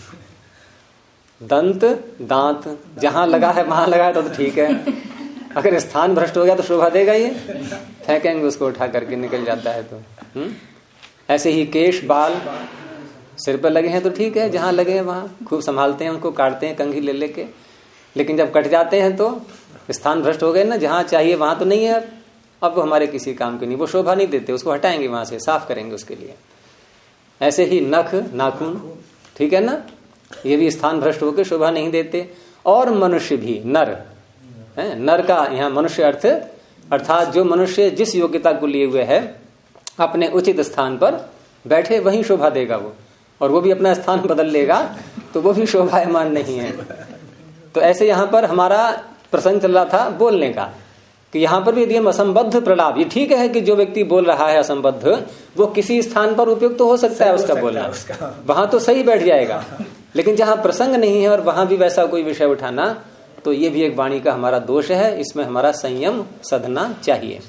दंत दांत, जहां लगा है वहां लगा है तो ठीक है, अगर स्थान भ्रष्ट हो गया तो शोभा देगा ये? फेंकेंगे उसको उठा करके, निकल जाता है तो। ऐसे ही केश बाल सिर पर लगे हैं तो ठीक है, जहां लगे हैं वहां खूब संभालते हैं, उनको काटते हैं कंघी ले लेके, लेकिन जब कट जाते हैं तो स्थान भ्रष्ट हो गए ना, जहां चाहिए वहां तो नहीं है, अब वो हमारे किसी काम के नहीं, वो शोभा नहीं देते, उसको हटाएंगे वहां से, साफ करेंगे उसके लिए। ऐसे ही नख नाखून, ठीक है ना, ये भी स्थान भ्रष्ट होकर शोभा नहीं देते। और मनुष्य भी, नर है, नर का यहाँ मनुष्य अर्थ अर्थात जो मनुष्य जिस योग्यता को लिए हुए है अपने उचित स्थान पर बैठे वहीं शोभा देगा वो, और वो भी अपना स्थान बदल लेगा तो वो भी शोभायमान नहीं है। तो ऐसे यहाँ पर हमारा प्रसंग चल रहा था बोलने का, कि यहाँ पर भी यदि हम असंबद्ध प्रलाप, ये ठीक है कि जो व्यक्ति बोल रहा है असंबद्ध, वो किसी स्थान पर उपयुक्त तो हो सकता है उसका बोलना, वहां तो सही बैठ जाएगा, लेकिन जहां प्रसंग नहीं है और वहां भी वैसा कोई विषय उठाना, तो ये भी एक वाणी का हमारा दोष है, इसमें हमारा संयम सधना चाहिए।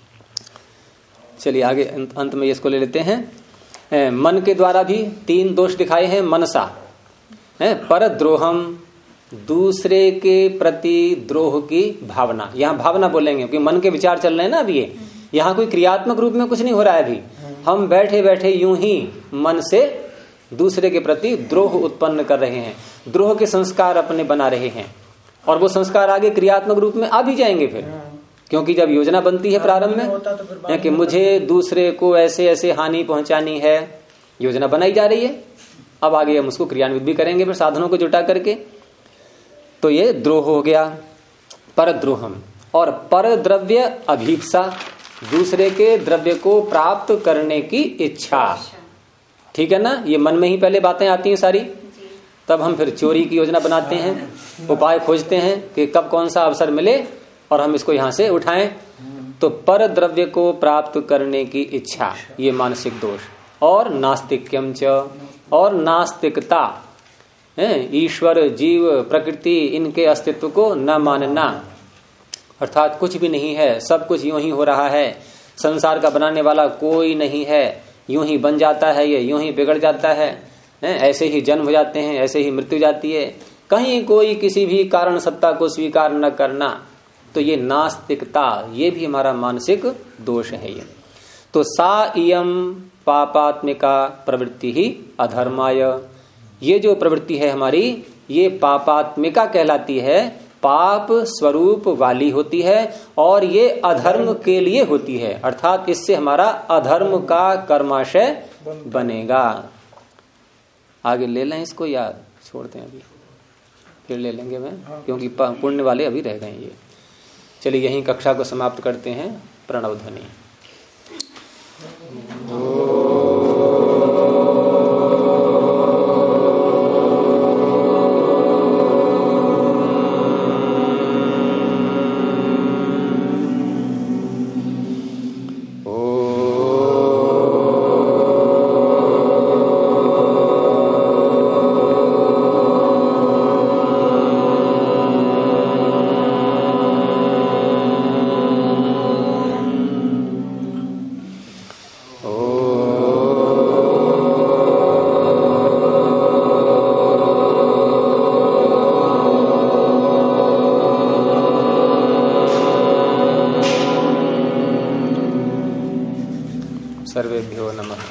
चलिए आगे अंत में इसको ले लेते हैं। मन के द्वारा भी 3 दोष दिखाए हैं। मनसा है परद्रोहम, दूसरे के प्रति द्रोह की भावना, यहाँ भावना बोलेंगे क्योंकि मन के विचार चल रहे हैं ना अभी, ये यहाँ कोई क्रियात्मक रूप में कुछ नहीं हो रहा है अभी, हम बैठे बैठे यूं ही मन से दूसरे के प्रति द्रोह उत्पन्न कर रहे हैं, द्रोह के संस्कार अपने बना रहे हैं, और वो संस्कार आगे क्रियात्मक रूप में आ भी जाएंगे फिर, क्योंकि जब योजना बनती है प्रारंभ में कि मुझे दूसरे को ऐसे ऐसे हानि पहुंचानी है, योजना बनाई जा रही है, अब आगे हम उसको क्रियान्वित भी करेंगे फिर साधनों को जुटा करके, तो ये द्रोह हो गया। परद्रोहम और पर द्रव्य अभीप्सा, दूसरे के द्रव्य को प्राप्त करने की इच्छा, ठीक है ना, ये मन में ही पहले बातें आती हैं सारी, तब हम फिर चोरी की योजना बनाते हैं, उपाय खोजते हैं कि कब कौन सा अवसर मिले और हम इसको यहां से उठाएं। तो पर द्रव्य को प्राप्त करने की इच्छा, ये मानसिक दोष। और नास्तिक्यम च, और नास्तिकता, ईश्वर जीव प्रकृति इनके अस्तित्व को न मानना, अर्थात कुछ भी नहीं है, सब कुछ यूं ही हो रहा है, संसार का बनाने वाला कोई नहीं है, यूं ही बन जाता है, ये यूं ही बिगड़ जाता है, ऐसे ही जन्म हो जाते हैं, ऐसे ही मृत्यु जाती है, कहीं कोई किसी भी कारण सत्ता को स्वीकार न करना, तो ये नास्तिकता, ये भी हमारा मानसिक दोष है ये। तो सा इयम पापात्मिका प्रवृत्ति ही अधर्माय, ये जो प्रवृत्ति है हमारी, ये पापात्मिका कहलाती है, पाप स्वरूप वाली होती है, और ये अधर्म के लिए होती है, अर्थात इससे हमारा अधर्म का कर्माशय बनेगा। आगे ले लें इसको या छोड़ते हैं? अभी फिर ले लेंगे मैं, क्योंकि पुण्य वाले अभी रह गए ये। चलिए यहीं कक्षा को समाप्त करते हैं। प्रणव ध्वनि। सर्वेभ्यो नमः।